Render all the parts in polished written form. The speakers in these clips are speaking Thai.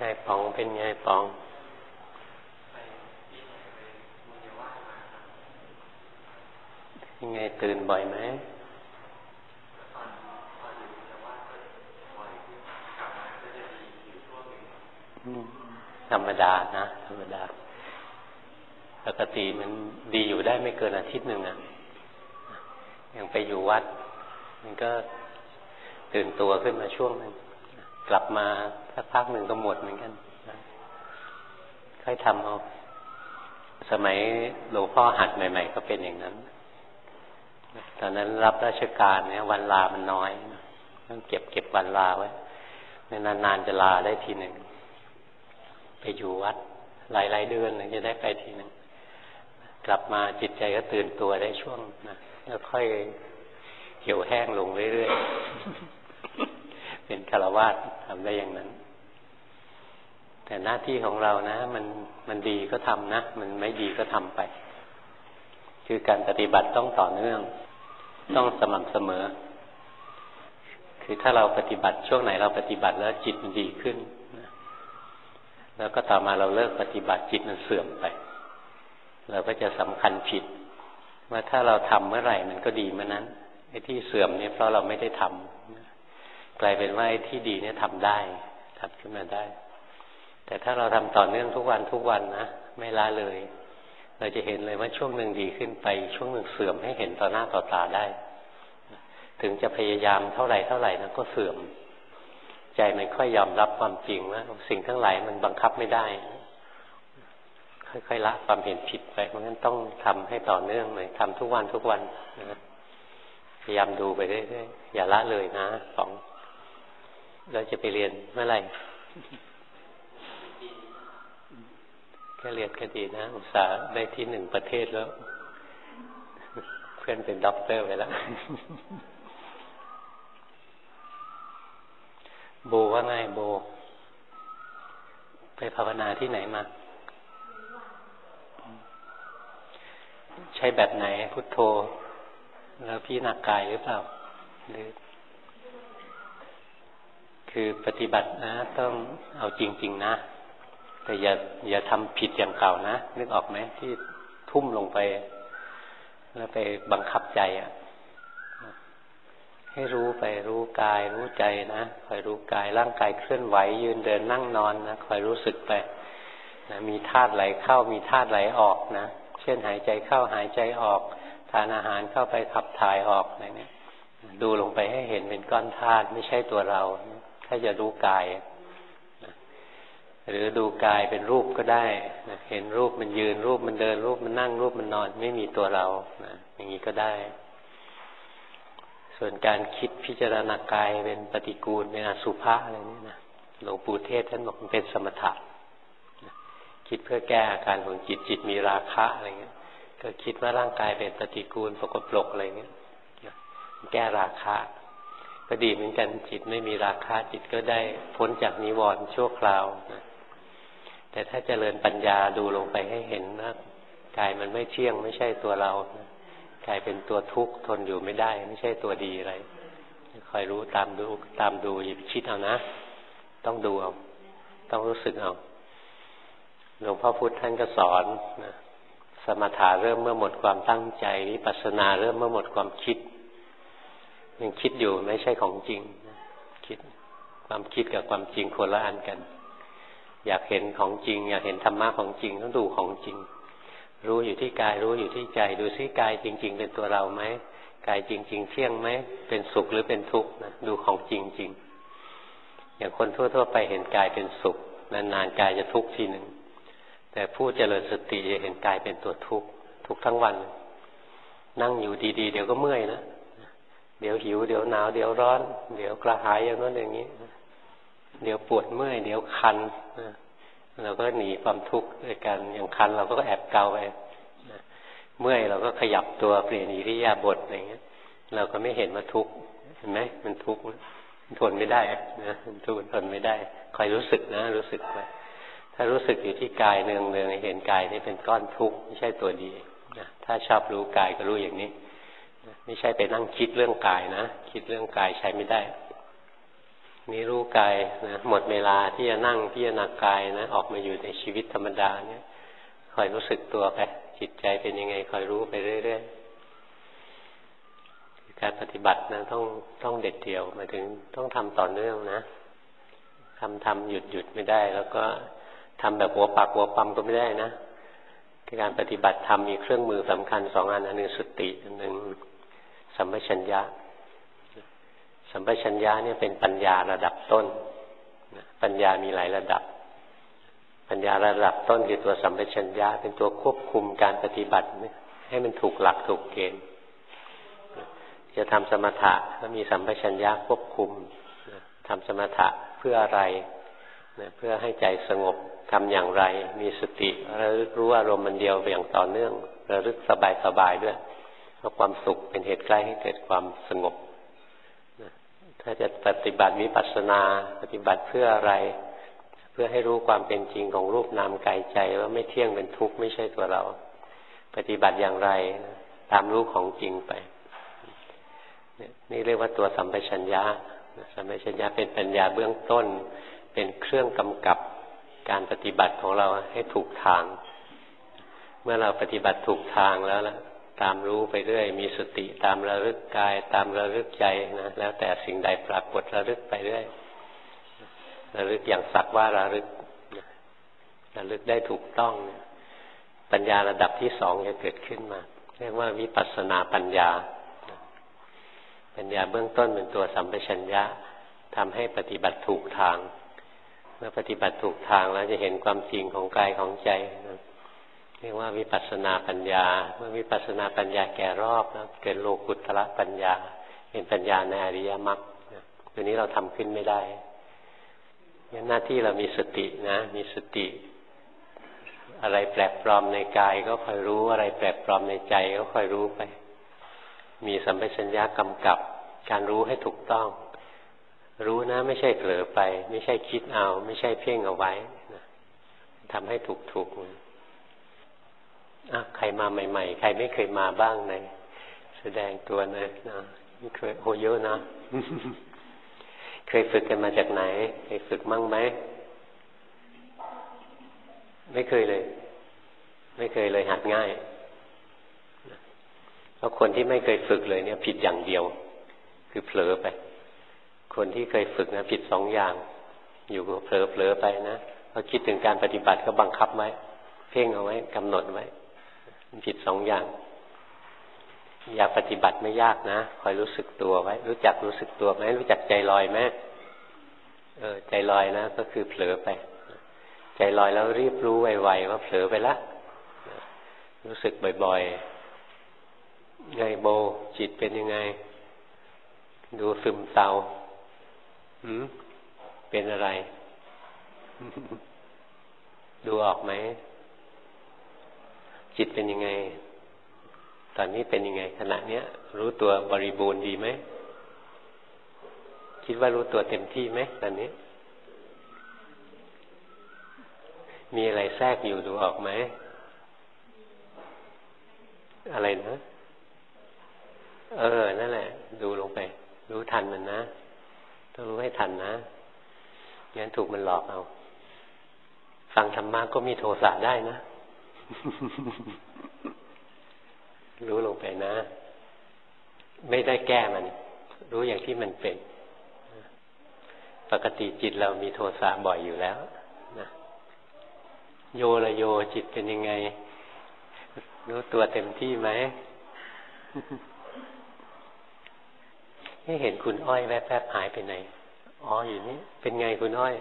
ไงป๋องเป็นไงป๋องยังไงตื่นบ่อยไหมธรรมดานะธรรมดาปกติมันดีอยู่ได้ไม่เกินอาทิตย์หนึ่งอ่ะยังไปอยู่วัดมันก็ตื่นตัวขึ้นมาช่วงนึงกลับมาสักพักหนึ่งก็หมดเหมือนกันค่อยทำเอาสมัยหลวงพ่อหัดใหม่ๆก็เป็นอย่างนั้นตอนนั้นรับราชการเนี่ยวันลามันน้อยต้องเก็บวันลาไว้นานๆจะลาได้ทีหนึ่งไปอยู่วัดหลายๆเดือนถึงจะได้ไปทีหนึ่งกลับมาจิตใจก็ตื่นตัวได้ช่วงนะแล้วค่อยเหี่ยวแห้งลงเรื่อยๆเป็นฆราวาสทำได้อย่างนั้นแต่หน้าที่ของเรานะมันดีก็ทำนะมันไม่ดีก็ทำไปคือการปฏิบัติต้องต่อเนื่องต้องสม่ำเสมอคือถ้าเราปฏิบัติช่วงไหนเราปฏิบัติแล้วจิตมันดีขึ้นแล้วก็ต่อมาเราเลิกปฏิบัติจิตมันเสื่อมไปเราก็จะสำคัญผิดว่าถ้าเราทำเมื่อไหร่มันก็ดีเมื่อนั้นไอ้ที่เสื่อมเนี่ยเพราะเราไม่ได้ทำกลายเป็นว่าไอ้ที่ดีเนี่ยทำได้ทำขึ้นมาได้แต่ถ้าเราทำต่อเนื่องทุกวันนะไม่ละเลยเราจะเห็นเลยว่าช่วงหนึ่งดีขึ้นไปช่วงหนึ่งเสื่อมให้เห็นต่อหน้าต่อตาได้ถึงจะพยายามเท่าไหร่นะก็เสื่อมใจมันค่อยยอมรับความจริงว่าสิ่งทั้งหลายมันบังคับไม่ได้ค่อยๆละความเห็นผิดไปเพราะงั้นต้องทำให้ต่อเนื่องเลยทำทุกวันนะพยายามดูไปเรื่อยๆอย่าละเลยนะของเราจะไปเรียนเมื่อไหร่แค่เรียนก็ดีนะอุตส่าห์ได้ที่1ประเทศแล้วเพื่อนเป็นด็อกเตอร์ไปแล้วโบว่าไงโบไปภาวนาที่ไหนมาใช้แบบไหนพุทโธแล้วพิจารณากายหรือเปล่าหรือคือปฏิบัตินะต้องเอาจริงๆนะแต่อย่าทำผิดอย่างเก่านะนึกออกไหมที่ทุ่มลงไปแล้วไปบังคับใจอ่ะให้รู้ไปรู้กายรู้ใจนะคอยรู้กายร่างกายเคลื่อนไหวยืนเดินนั่งนอนนะคอยรู้สึกไปนะมีธาตุไหลเข้ามีธาตุไหลออกนะเช่นหายใจเข้าหายใจออกทานอาหารเข้าไปขับถ่ายออกอะไรเนี่ยดูลงไปให้เห็นเป็นก้อนธาตุไม่ใช่ตัวเราถ้าจะรู้กายหรือดูกายเป็นรูปก็ได้เห็นรูปมันยืนรูปมันเดินรูปมันนั่งรูปมันนอนไม่มีตัวเราอย่างนี้ก็ได้ส่วนการคิดพิจารณากายเป็นปฏิกูลเป็นอสุภะอะไรนี่นะหลวงปู่เทศท่านบอกมันเป็นสมถะคิดเพื่อแก้อาการของจิตมีราคะอะไรเงี้ยก็คิดว่าร่างกายเป็นปฏิกูลสกปรกอะไรเงี้ยแก้ราคะก็ดีเหมือนกันจิตไม่มีราคะจิตก็ได้พ้นจากนิวรณ์ชั่วคราวนะแต่ถ้าเจริญปัญญาดูลงไปให้เห็นว่ากายมันไม่เที่ยงไม่ใช่ตัวเรากายเป็นตัวทุกข์ทนอยู่ไม่ได้ไม่ใช่ตัวดีอะไรคอยรู้ตามดูอย่าไปคิดเอานะต้องดูเอาต้องรู้สึกเอาหลวงพ่อพุธท่านก็สอนนะสมถะเริ่มเมื่อหมดความตั้งใจวิปัสสนาเริ่มเมื่อหมดความคิดยังคิดอยู่ไม่ใช่ของจริงคิดความคิดกับความจริงคนละอันกันอยากเห็นของจริงอยากเห็นธรรมะของจริงต้องดูของจริงรู้อยู่ที่กายรู้อยู่ที่ใจดูซิกายจริงๆเป็นตัวเราไหมกายจริงๆเที่ยงไหมเป็นสุขหรือเป็นทุกข์นะดูของจริงๆอย่างคนทั่วๆไปเห็นกายเป็นสุขนานๆกายจะทุกข์ทีหนึ่งแต่ผู้เจริญสติจะเห็นกายเป็นตัวทุกข์ทุกทั้งวันนั่งอยู่ดีๆเดี๋ยวก็เมื่อยนะเดี๋ยวหิวเดี๋ยวหนาวเดี๋ยวร้อนเดี๋ยวกระหายอย่างนั้นอย่างนี้เดี๋ยวปวดเมื่อยเดี๋ยวคันเราก็หนีความทุกข์ด้วยกันอย่างคันเราก็แอบเกาไปเมื่อยเราก็ขยับตัวเปลี่ยนอิริยาบถอะไรเงี้ยเราก็ไม่เห็นว่าทุกข์เห็นไหมมันทุกข์มันทนไม่ได้นะมันทุกข์ทนไม่ได้คอยรู้สึกนะรู้สึกไปถ้ารู้สึกอยู่ที่กายเนืองๆเห็นกายนี่เป็นก้อนทุกข์ไม่ใช่ตัวดีนะถ้าชอบรู้กายก็รู้อย่างนี้ไม่ใช่ไปนั่งคิดเรื่องกายนะคิดเรื่องกายใช้ไม่ได้นี้รู้กายนะหมดเวลาที่จะนั่งพิจารณากายนะออกมาอยู่ในชีวิตธรรมดาเนี่ยคอยรู้สึกตัวไปจิตใจเป็นยังไงคอยรู้ไปเรื่อยๆการปฏิบัตินะต้องเด็ดเดี่ยวมาถึงต้องทำต่อเนื่องนะทำหยุดไม่ได้แล้วก็ทำแบบหัวปักหัวปั๊มก็ไม่ได้นะการปฏิบัติธรรมมีเครื่องมือสำคัญ2 อันนึงสติอันนึงสัมปชัญญะสัมปชัญญะเนี่ยเป็นปัญญาระดับต้นปัญญามีหลายระดับปัญญาระดับต้นคือตัวสัมปชัญญะเป็นตัวควบคุมการปฏิบัติให้มันถูกหลักถูกเกณฑ์จะทำสมถะก็มีสัมปชัญญะควบคุมทำสมถะเพื่ออะไรเพื่อให้ใจสงบทำอย่างไรมีสติระลึกรู้อารมณ์มันเดียวอย่างต่อเนื่องระลึกสบายด้วยเพราะความสุขเป็นเหตุใกล้ให้เกิดความสงบถ้าจะปฏิบัติวิปัสสนาปฏิบัติเพื่ออะไรเพื่อให้รู้ความเป็นจริงของรูปนามกายใจว่าไม่เที่ยงเป็นทุกข์ไม่ใช่ตัวเราปฏิบัติอย่างไรตามรู้ของจริงไปนี่เรียกว่าตัวสัมปชัญญะสัมปชัญญะเป็นปัญญาเบื้องต้นเป็นเครื่องกำกับการปฏิบัติของเราให้ถูกทางเมื่อเราปฏิบัติถูกทางแล้วล่ะตามรู้ไปเรื่อยมีสติตามระลึกกายตามระลึกใจนะแล้วแต่สิ่งใดปรากฏระลึกไปเรื่อยระลึกอย่างสักว่าระลึกได้ถูกต้องปัญญาระดับที่2จะเกิดขึ้นมาเรียกว่าวิปัสสนาปัญญาปัญญาเบื้องต้นเป็นตัวสัมปชัญญะทำให้ปฏิบัติถูกทางเมื่อปฏิบัติถูกทางแล้วจะเห็นความจริงของกายของใจเรียกว่าวิปัสสนาปัญญาเมื่อวิปัสสนาปัญญาแก่รอบแล้วเกิดโลกุตตรปัญญาเป็นปัญญาในอริยมรรคตัวนี้เราทำขึ้นไม่ได้งั้นหน้าที่เรามีสตินะมีสติอะไรแปลกปลอมในกายก็คอยรู้อะไรแปลกปลอมในใจก็คอยรู้ไปมีสัมปชัญญะกำกับการรู้ให้ถูกต้องรู้นะไม่ใช่เผลอไปไม่ใช่คิดเอาไม่ใช่เพ่งเอาไว้นะทำให้ถูกใครมาใหม่ๆใครไม่เคยมาบ้างในแสดงตัวเลยนะไม่เคยโหเยอะนะ เคยฝึกกันมาจากไหนเคยฝึกมั่งไหมไม่เคยเลยหัดง่ายเพราะคนที่ไม่เคยฝึกเลยเนี่ยผิดอย่างเดียวคือเผลอไปคนที่เคยฝึกนะผิด2 อย่างอยู่เผลอไปนะพอคิดถึงการปฏิบัติก็บังคับไว้เพ่งเอาไว้กำหนดไว้ผิด2 อย่างอยากปฏิบัติไม่ยากนะคอยรู้สึกตัวไว้รู้จักรู้สึกตัวไหมรู้จักใจลอยไหมใจลอยนะก็คือเผลอไปใจลอยแล้วรีบรู้ไวๆว่าเผลอไปละรู้สึกบ่อยๆไงโบจิตเป็นยังไงดูซึมเศร้าเป็นอะไร ดูออกไหมจิตเป็นยังไงตอนนี้เป็นยังไงขณะเนี้ยรู้ตัวบริบูรณ์ดีไหมคิดว่ารู้ตัวเต็มที่ไหมตอนนี้มีอะไรแทรกอยู่ดูออกไหมอะไรนะนั่นแหละดูลงไปรู้ทันมันนะต้องรู้ให้ทันนะงั้นถูกมันหลอกเอาฟังธรรมะก็มีโทสะได้นะ รู้ลงไปนะไม่ได้แก้มันรู้อย่างที่มันเป็นปกติจิตเรามีโทสะบ่อยอยู่แล้วนะโยละโยจิตเป็นยังไงรู้ตัวเต็มที่ไหม ไม่เห็นคุณอ้อยแวบๆหายไปไหนอยู่นี่เป็นไงคุณอ้อย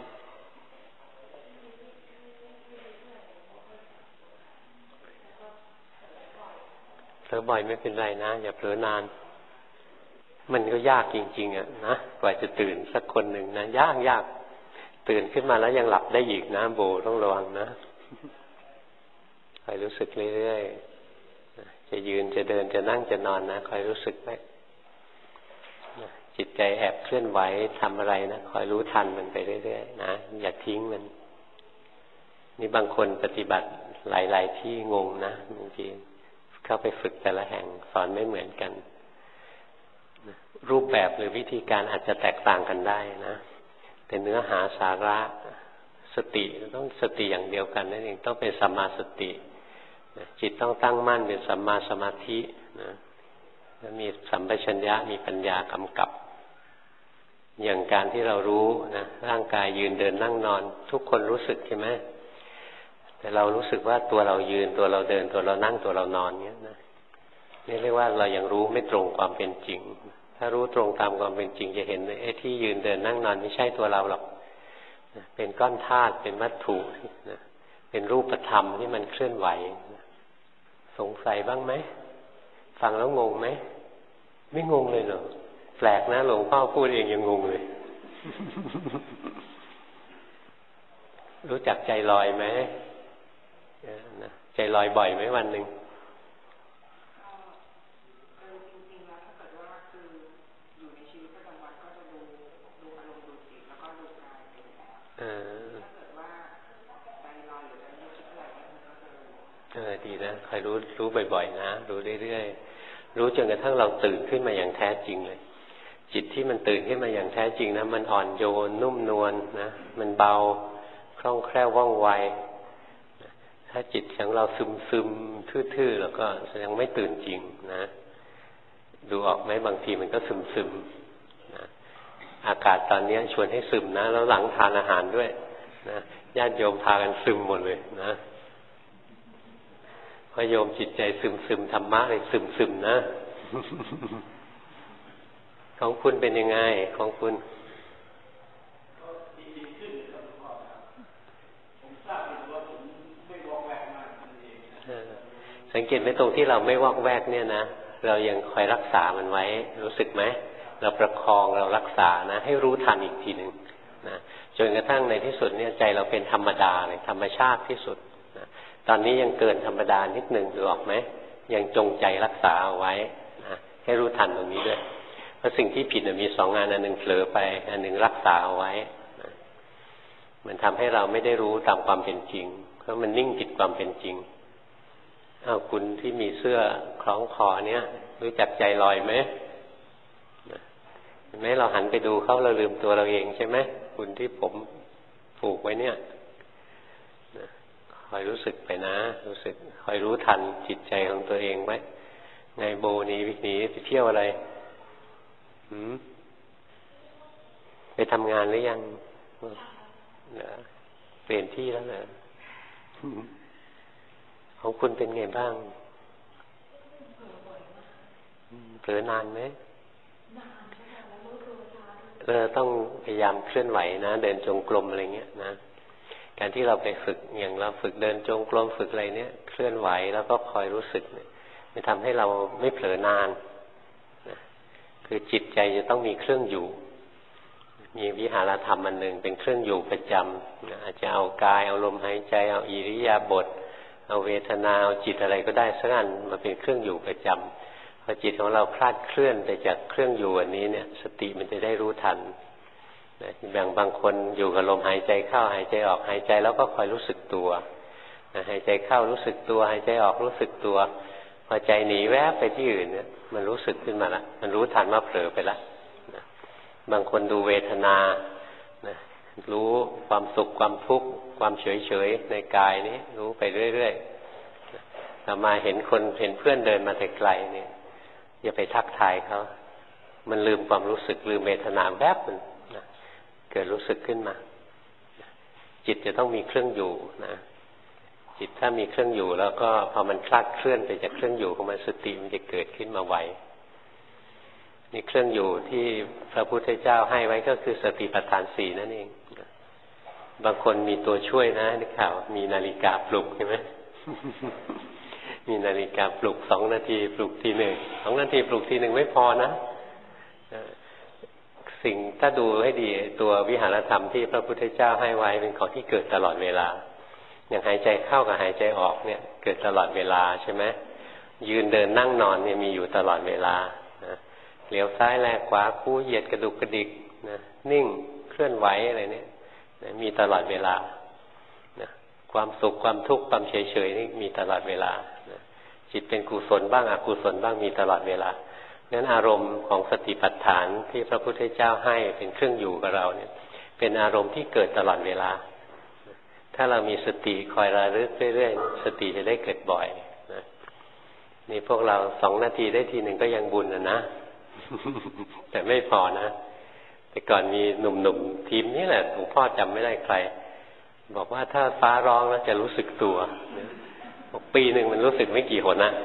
เผลอบ่อยไม่เป็นไรนะอย่าเผลอนานมันก็ยากจริงๆนะกว่าจะตื่นสักคนหนึ่งนะยากตื่นขึ้นมาแล้วยังหลับได้อีกนะโบต้องระวังนะคอยรู้สึกเรื่อยๆจะยืนจะเดินจะนั่งจะนอนนะคอยรู้สึกไว้จิตใจแอบเคลื่อนไหวทำอะไรนะคอยรู้ทันมันไปเรื่อยๆนะอย่าทิ้งมันนี่บางคนปฏิบัติหลายๆที่งงนะบางทีเข้าไปฝึกแต่ละแห่งสอนไม่เหมือนกันรูปแบบหรือวิธีการอาจจะแตกต่างกันได้นะเป็นเนื้อหาสาระสติต้องสติอย่างเดียวกันนั่นเองต้องเป็นสัมมาสติจิตต้องตั้งมั่นเป็นสัมมาสมาธินะแล้วมีสัมปชัญญะมีปัญญากำกับอย่างการที่เรารู้นะร่างกายยืนเดินนั่งนอนทุกคนรู้สึกใช่ไหมแต่เรารู้สึกว่าตัวเรายืนตัวเราเดินตัวเรานั่งตัวเรานอนเนี้ยนะนี่เรียกว่าเรายังรู้ไม่ตรงความเป็นจริงถ้ารู้ตรงตามความเป็นจริงจะเห็นไอ้ที่ยืนเดินนั่งนอนไม่ใช่ตัวเราหรอกเป็นก้อนธาตุเป็นวัตถุนะเป็นรูปธรรมที่มันเคลื่อนไหวสงสัยบ้างไหมฟังแล้วงงไหมไม่งงเลยเหรอแปลกนะหลวงพ่อพูดเองยังงงเลย รู้จักใจลอยไหมใจลอยบ่อยไหมวันหนึ่งดีนะคอยรู้บ่อยๆนะรู้เรื่อยๆรู้จนกระทั่งเราตื่นขึ้นมาอย่างแท้จริงเลยจิตที่มันตื่นขึ้นมาอย่างแท้จริงนะมันอ่อนโยนนุ่มนวลนะมันเบาคล่องแคล่วว่องไวถ้าจิตของเราซึมทื่อๆแล้วก็ยังไม่ตื่นจริงนะดูออกไหมบางทีมันก็ซึมนะอากาศตอนนี้ชวนให้ซึมนะแล้วหลังทานอาหารด้วยนะญาติโยมพากันซึมหมดเลยนะพอโยมจิตใจซึมธรรมะเลยซึมนะ ของคุณเป็นยังไงของคุณสังเกตไหมตรงที่เราไม่วอกแวกเนี่ยนะเรายังคอยรักษามันไว้รู้สึกไหมเราประคองเรารักษานะให้รู้ทันอีกทีหนึ่งนะจนกระทั่งในที่สุดเนี่ยใจเราเป็นธรรมดาเลยธรรมชาติที่สุดนะตอนนี้ยังเกินธรรมดานิดหนึ่งดูออกไหมยังจงใจรักษาเอาไว้นะให้รู้ทันตรงนี้ด้วยเพราะสิ่งที่ผิดมีสองงานอันหนึ่งเผลอไปอันหนึ่งรักษาเอาไว้นะมันทำให้เราไม่ได้รู้ตามความเป็นจริงเพราะมันนิ่งผิดความเป็นจริงคุณที่มีเสื้อคล้องคอเนี้ยรู้จักใจลอยไหมเห็นไหมเราหันไปดูเขาเราลืมตัวเราเองใช่ไหมคุณที่ผมผูกไว้เนี่ยคอยรู้สึกไปนะรู้สึกคอยรู้ทันจิตใจของตัวเองไว้ไงโบหนีไปเที่ยวอะไรไปทำงานหรือยังเปลี่ยนที่แล้วเหรอของคุณเป็นไงบ้างเผลอนานไหมต้องพยายามเคลื่อนไหวนะเดินจงกรมอะไรเงี้ยนะการที่เราไปฝึกอย่างเราฝึกเดินจงกรมฝึกอะไรเนี้ยเคลื่อนไหวแล้วก็คอยรู้สึกเนี่ยมันทำให้เราไม่เผลอนานนะคือจิตใจจะต้องมีเครื่องอยู่มีวิหารธรรมอันหนึ่งเป็นเครื่องอยู่ประจำนะอาจจะเอากายเอาลมหายใจเอาอิริยาบถเอาเวทนาเอาจิตอะไรก็ได้สักอันมาเป็นเครื่องอยู่ประจำพอจิตของเราคลาดเคลื่อนไปจากเครื่องอยู่อันนี้เนี่ยสติมันจะได้รู้ทันนะบางคนอยู่กับลมหายใจเข้าหายใจออกหายใจแล้วก็คอยรู้สึกตัวนะหายใจเข้ารู้สึกตัวหายใจออกรู้สึกตัวพอใจหนีแวบไปที่อื่นเนี่ยมันรู้สึกขึ้นมาละมันรู้ทันว่าเผลอไปละนะบางคนดูเวทนานะรู้ความสุขความทุกข์ความเฉยๆในกายนี้รู้ไปเรื่อยๆต่อมาเห็นเพื่อนเดินมาแต่ไกลเนี่ยอย่าไปทักทายเขามันลืมความรู้สึกลืมเวทนาแวบมันนะเกิดรู้สึกขึ้นมาจิตจะต้องมีเครื่องอยู่นะจิตถ้ามีเครื่องอยู่แล้วก็พอมันคลาดเคลื่อนไปจากเครื่องอยู่ของมันสติมันจะเกิดขึ้นมาไวนี่เครื่องอยู่ที่พระพุทธเจ้าให้ไว้ก็คือสติปัฏฐานสี่นั่นเองบางคนมีตัวช่วยนะได้ข่าวมีนาฬิกาปลุกใช่ไหม มีนาฬิกาปลุก2 นาทีปลุกทีหนึ่ง2 นาทีปลุกทีหนึ่งไม่พอนะสิ่งถ้าดูให้ดีตัววิหารธรรมที่พระพุทธเจ้าให้ไว้เป็นของที่เกิดตลอดเวลาอย่างหายใจเข้ากับหายใจออกเนี่ยเกิดตลอดเวลาใช่ไหมยืนเดินนั่งนอนเนี่ยมีอยู่ตลอดเวลาเหลียวซ้ายแลขวาคู่เหยียดกระดุกกระดิกนะนิ่งเคลื่อนไหวอะไรเนี่ยมีตลอดเวลาความสุขความทุกข์ความเฉยๆนี่มีตลอดเวลาจิตเป็นกุศลบ้างอกุศลบ้างมีตลอดเวลางั้นอารมณ์ของสติปัฏฐานที่พระพุทธเจ้าให้เป็นเครื่องอยู่กับเราเนี่ยเป็นอารมณ์ที่เกิดตลอดเวลาถ้าเรามีสติคอยระลึกเรื่อยๆสติจะได้เกิดบ่อยนะนี่พวกเรา2 นาทีได้ทีหนึ่งก็ยังบุญนะ แต่ไม่พอนะแต่ก่อนมีหนุ่มๆทีมนี้แหละหลวงพ่อจำไม่ได้ใครบอกว่าถ้าฟ้าร้องแล้วจะรู้สึกตัวบอกปีหนึ่งมันรู้สึกไม่กี่หนนะ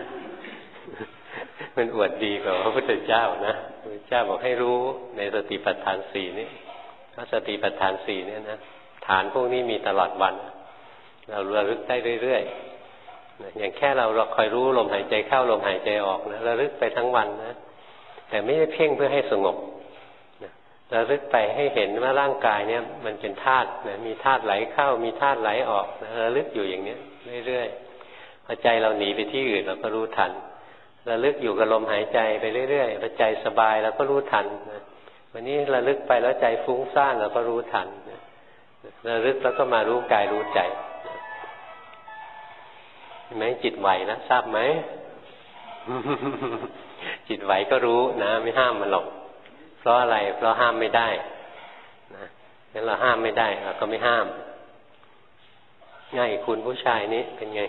มันอวดดีกว่าพระพุทธเจ้านะพระพุทธเจ้าบอกให้รู้ในสติปัฏฐาน4นี่เพราะสติปัฏฐาน4เนี่ยนะฐานพวกนี้มีตลอดวันเราระลึกได้เรื่อยๆอย่างแค่เราคอยรู้ลมหายใจเข้าลมหายใจออกนะระลึกไปทั้งวันนะแต่ไม่ได้เพ่งเพื่อให้สงบระลึกไปให้เห็นว่าร่างกายเนี่ยมันเป็นธาตุนะมีธาตุไหลเข้ามีธาตุไหลออกนะระลึกอยู่อย่างนี้เรื่อยๆพอใจเราหนีไปที่อื่นเราก็รู้ทันระลึกอยู่กับลมหายใจไปเรื่อยๆพอใจสบายเราก็รู้ทันนะวันนี้ระลึกไปแล้วใจฟุ้งซ่านเราก็รู้ทันนะระลึกแล้วก็มารู้กายรู้ใจเห็นไหมจิตไหวนะทราบไหม จิตไหวก็รู้นะไม่ห้ามมันหรอกเพราะอะไรเพราะห้ามไม่ได้นะงั้นเราห้ามไม่ได้เราก็ไม่ห้ามง่ายคุณผู้ชายนี้เป็นไง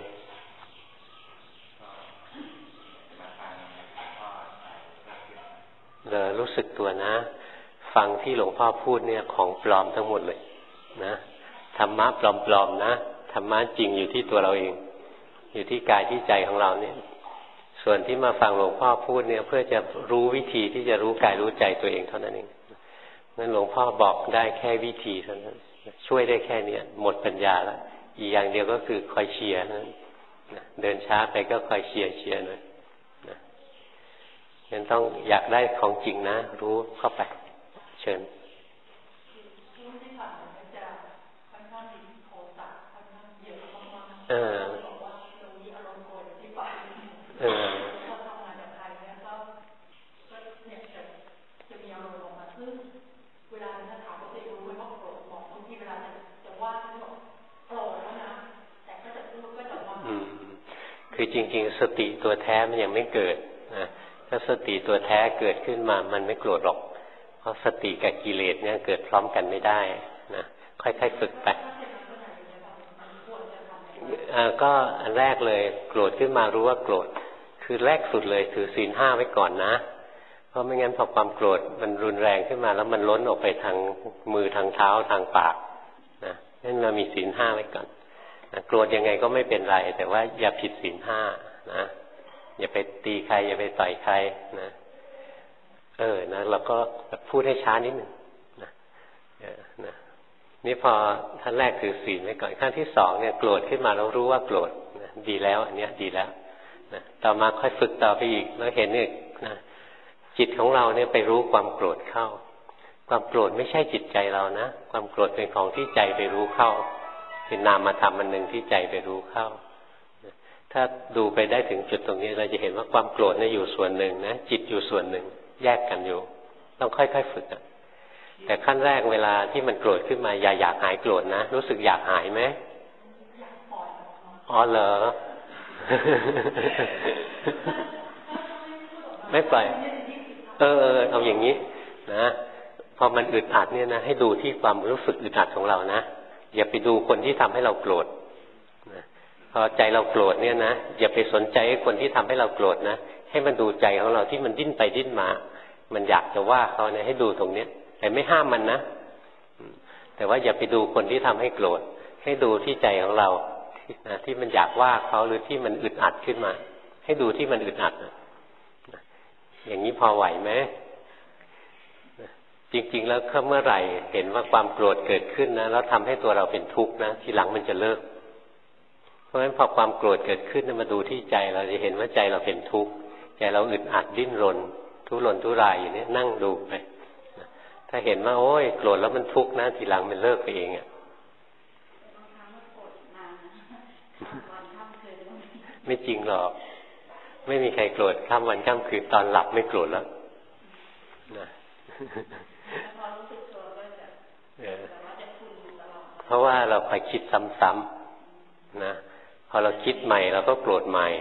รู้สึกตัวนะฟังที่หลวงพ่อพูดเนี่ยของปลอมทั้งหมดเลยนะธรรมะปลอมๆนะธรรมะจริงอยู่ที่ตัวเราเองอยู่ที่กายที่ใจของเราเนี่ยส่วนที่มาฟังหลวงพ่อพูดเนี่ยเพื่อจะรู้วิธีที่จะรู้กายรู้ใจตัวเองเท่านั้นเองงั้นหลวงพ่อบอกได้แค่วิธีเท่านั้นช่วยได้แค่นี้หมดปัญญาแล้วอีกอย่างเดียวก็คือคอยเชียร์นะเดินช้าไปก็คอยเชียร์หน่อยนะงั้นต้องอยากได้ของจริงนะรู้เข้าไปเชิญคือจริงๆสติตัวแท้มันยังไม่เกิดนะถ้าสติตัวแท้เกิดขึ้นมามันไม่โกรธหรอกเพราะสติกับกิเลสเนี่ยเกิดพร้อมกันไม่ได้นะค่อยๆฝึกไปก็อันแรกเลยโกรธขึ้นมารู้ว่าโกรธคือแรกสุดเลยถือศีล 5ไว้ก่อนนะเพราะไม่งั้นพอความโกรธมันรุนแรงขึ้นมาแล้วมันล้นออกไปทางมือทางเท้าทางปากนะนั่นเรามีศีล 5ไว้ก่อนโกรธยังไงก็ไม่เป็นไรแต่ว่าอย่าผิดศีล 5นะอย่าไปตีใครอย่าไปต่อยใครนะนะเราก็พูดให้ช้านิดหนึ่งนะนี่พอขั้นแรกถือศีลไว้ก่อนขั้นที่2เนี่ยโกรธขึ้นมาแล้วรู้ว่าโกรธนะดีแล้วอันเนี้ยดีแล้วนะต่อมาค่อยฝึกต่อไปอีกแล้วเห็นอีกนะจิตของเราเนี่ยไปรู้ความโกรธเข้าความโกรธไม่ใช่จิตใจเรานะความโกรธเป็นของที่ใจไปรู้เข้าเป็นนามธรรมอันหนึ่งที่ใจไปรู้เข้าถ้าดูไปได้ถึงจุดตรงนี้เราจะเห็นว่าความโกรธเนี่ยอยู่ส่วนหนึ่งนะจิตอยู่ส่วนหนึ่งแยกกันอยู่ต้องค่อยๆฝึกแต่ขั้นแรกเวลาที่มันโกรธขึ้นมาอย่าอยากหายโกรธนะรู้สึกอยากหายไหมอ๋อเหรอ ไม่ปล่อยเอาอย่างนี้นะพอมันอึดอัดเนี่ยนะให้ดูที่ความรู้สึกอึดอัดของเรานะอย่าไปดูคนที่ทำให้เราโกรธนะพอใจเราโกรธเนี่ยนะอย่าไปสนใจคนที่ทำให้เราโกรธนะให้มันดูใจของเราที่มันดิ้นไปดิ้นมามันอยากจะว่าเขาเนี่ยให้ดูตรงเนี้ยแต่ไม่ห้ามมันนะแต่ว่าอย่าไปดูคนที่ทำให้โกรธให้ดูที่ใจของเราที่มันอยากว่าเขาหรือที่มันอึดอัดขึ้นมาให้ดูที่มันอึดอัดอย่างนี้พอไหวไหมจริงๆแล้วเมื่อไหร่เห็นว่าความโกรธเกิดขึ้นนะแล้วทำให้ตัวเราเป็นทุกข์นะทีหลังมันจะเลิกเพราะฉะนั้นพอความโกรธเกิดขึ้นมาดูที่ใจเราจะเห็นว่าใจเราเป็นทุกข์ใจเราอึดอัดดิ้นรนทุรนทุรายอยู่เนี่ยนั่งดูไปถ้าเห็นว่าโอ้ยโกรธแล้วมันทุกข์นะทีหลังมันเลิกไปเองอ่ะไม่จริงหรอกไม่มีใครโกรธข้ามวันข้ามคืนตอนหลับไม่โกรธแล้วนะเพราะว่าเราคอยคิดซ้ำๆนะพอเราคิดใหม่เราก็โกรธใหม่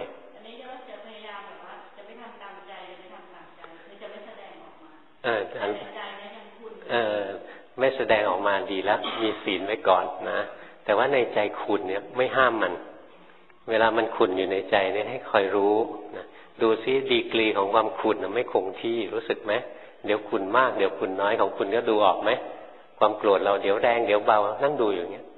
ไม่แสดงออกมาดีแล้วมีศีลไว้ก่อนนะแต่ว่าในใจขุ่นเนี่ยไม่ห้ามมันเวลามันขุ่นอยู่ในใจเนี่ยให้คอยรู้นะดูซิดีกรีของความขุ่นไม่คงที่รู้สึกไหมเดี๋ยวขุ่นมากเดี๋ยวขุ่นน้อยของคุณก็ดูออกไหมความโกรธเราเดี๋ยวแรงเดี๋ยวเบานั่งดูอย่างเงี้ย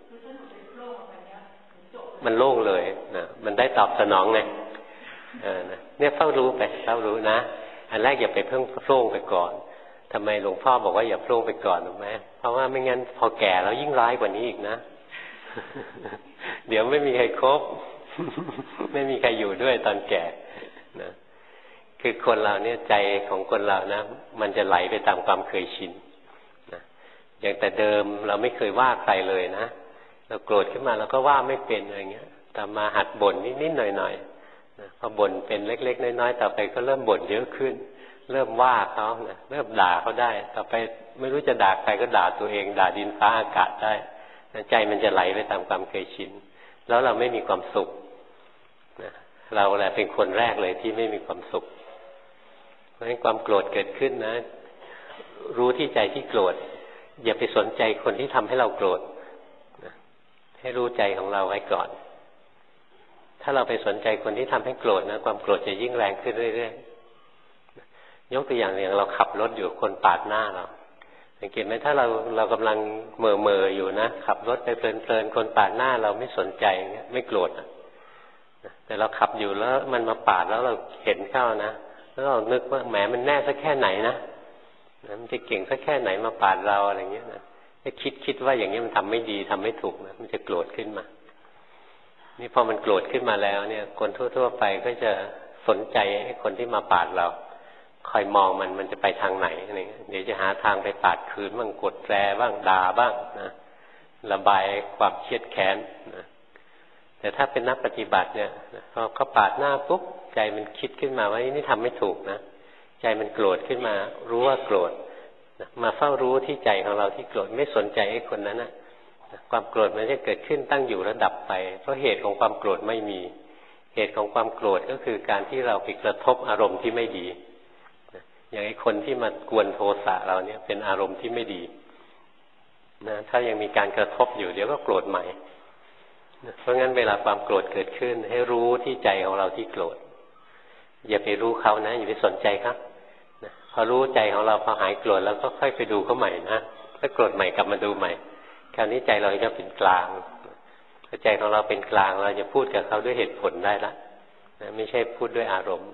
มันโล่งเลยนะมันได้ตอบสนองไงเนี่ยเฝ้ารู้ไปเฝ้ารู้นะอันแรกอย่าไปเพิ่งโล่งไปก่อนทำไมหลวงพ่อบอกว่าอย่าโล่งไปก่อนถูกไหมเพราะว่าไม่งั้นพอแก่แล้วยิ่งร้ายกว่านี้อีกนะเดี๋ยวไม่มีใครคบไม่มีใครอยู่ด้วยตอนแก่นะคือคนเราเนี่ยใจของคนเรานะมันจะไหลไปตามความเคยชินนะอย่างแต่เดิมเราไม่เคยว่าใครเลยนะเราโกรธขึ้นมาเราก็ว่าไม่เป็นอะไรเงี้ยแต่มาหัดบ่นนิดๆหน่อยๆนะพอบ่นเป็นเล็กๆน้อยๆต่อไปก็เริ่มบ่นเยอะขึ้นเริ่มว่าเขานะเริ่มด่าเขาได้ต่อไปไม่รู้จะด่าใครก็ด่าตัวเองด่าดินฟ้าอากาศได้ใจมันจะไหลไปตามความเคยชินแล้วเราไม่มีความสุขนะเราแหละเป็นคนแรกเลยที่ไม่มีความสุขเพราะฉะนั้นความโกรธเกิดขึ้นนะรู้ที่ใจที่โกรธอย่าไปสนใจคนที่ทำให้เราโกรธนะให้รู้ใจของเราไว้ก่อนถ้าเราไปสนใจคนที่ทำให้โกรธนะความโกรธจะยิ่งแรงขึ้นเรื่อยๆยกตัวอย่างเราขับรถอยู่คนปาดหน้าเราสังเกตไหมถ้าเรากำลังเม่ออยู่นะขับรถไปเพลินๆคนปาดหน้าเราไม่สนใจเงี้ยไม่โกรธแต่เราขับอยู่แล้วมันมาปาดแล้วเราเห็นเข้านะแล้วเรานึกว่าแหมมันแน่สักแค่ไหนนะมันจะเก่งสักแค่ไหนมาปาดเราอะไรเงี้ยนะถ้าคิดว่าอย่างนี้มันทำไม่ดีทำไม่ถูกนะมันจะโกรธขึ้นมานี่พอมันโกรธขึ้นมาแล้วเนี่ยคนทั่วๆไปก็จะสนใจไอ้คนที่มาปาดเราคอยมองมันจะไปทางไหนอะไรเงี้ยเดี๋ยวจะหาทางไปปาดคืนบ้างกดแตรบ้างด่าบ้างนะระบายความเครียดแค้นนะแต่ถ้าเป็นนักปฏิบัติเนี่ยพอเขาปาดหน้าปุ๊บใจมันคิดขึ้นมาว่านี่ทำไม่ถูกนะใจมันโกรธขึ้นมารู้ว่าโกรธมาเฝ้ารู้ที่ใจของเราที่โกรธไม่สนใจไอ้คนนั้นนะความโกรธมันจะเกิดขึ้นตั้งอยู่แล้วดับไปเพราะเหตุของความโกรธไม่มีเหตุของความโกรธก็คือการที่เราไปกระทบอารมณ์ที่ไม่ดีอย่างไอ้คนที่มากวนโทสะเราเนี่ยเป็นอารมณ์ที่ไม่ดีนะถ้ายังมีการกระทบอยู่เดี๋ยวก็โกรธใหม่เพราะงั้นเวลาความโกรธเกิดขึ้นให้รู้ที่ใจของเราที่โกรธอย่าไปรู้เขานะอย่าไปสนใจครับพอรู้ใจของเราพอหายโกรธแล้วก็ค่อยไปดูเขาใหม่นะถ้าโกรธใหม่กลับมาดูใหม่คราวนี้ใจเราจะเป็นกลางพอใจของเราเป็นกลางเราจะพูดกับเขาด้วยเหตุผลได้ละไม่ใช่พูดด้วยอารมณ์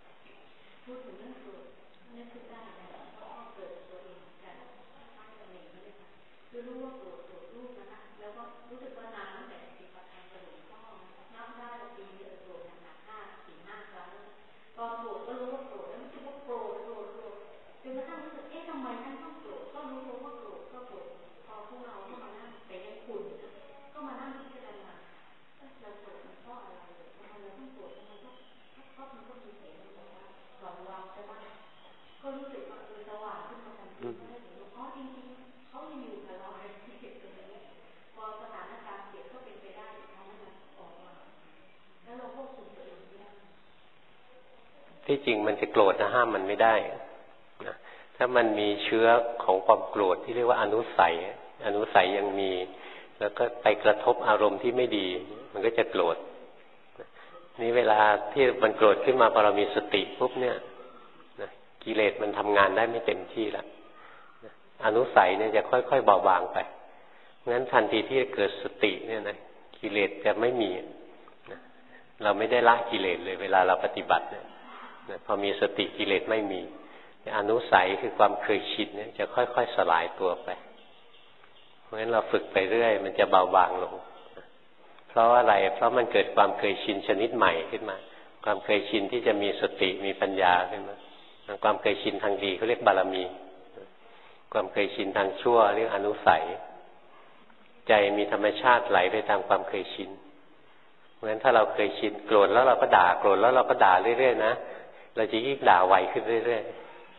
ที่จริงมันจะโกรธนะห้ามมันไม่ได้นะถ้ามันมีเชื้อของความโกรธที่เรียกว่าอนุสัยยังมีแล้วก็ไปกระทบอารมณ์ที่ไม่ดีมันก็จะโกรธนี่เวลาที่มันโกรธขึ้นมาพอเรามีสติปุ๊บเนี่ยนะกิเลสมันทำงานได้ไม่เต็มที่แล้วอนุสัยเนี่ยจะค่อยๆเบาบางไปงั้นทันทีที่เกิดสติเนี่ยนะกิเลสจะไม่มีนะเราไม่ได้ละกิเลสเลยเวลาเราปฏิบัติเนี่ยพอมีสติกิเลสไม่มีอนุสัยคือความเคยชินเนี่ยจะค่อยๆสลายตัวไปเพราะฉะนั้นเราฝึกไปเรื่อยมันจะเบาบางลงเพราะอะไรเพราะมันเกิดความเคยชินชนิดใหม่ขึ้นมาความเคยชินที่จะมีสติมีปัญญาขึ้นมาความเคยชินทางดีเขาเรียกบารมีความเคยชินทางชั่วเรียกอนุสัยใจมีธรรมชาติไหลไปตามความเคยชินเพราะฉะนั้นถ้าเราเคยชินโกรธแล้วเราก็ด่าโกรธแล้วเราก็ด่าเรื่อยๆนะเราจะยิ่งด่าไวขึ้นเรื่อย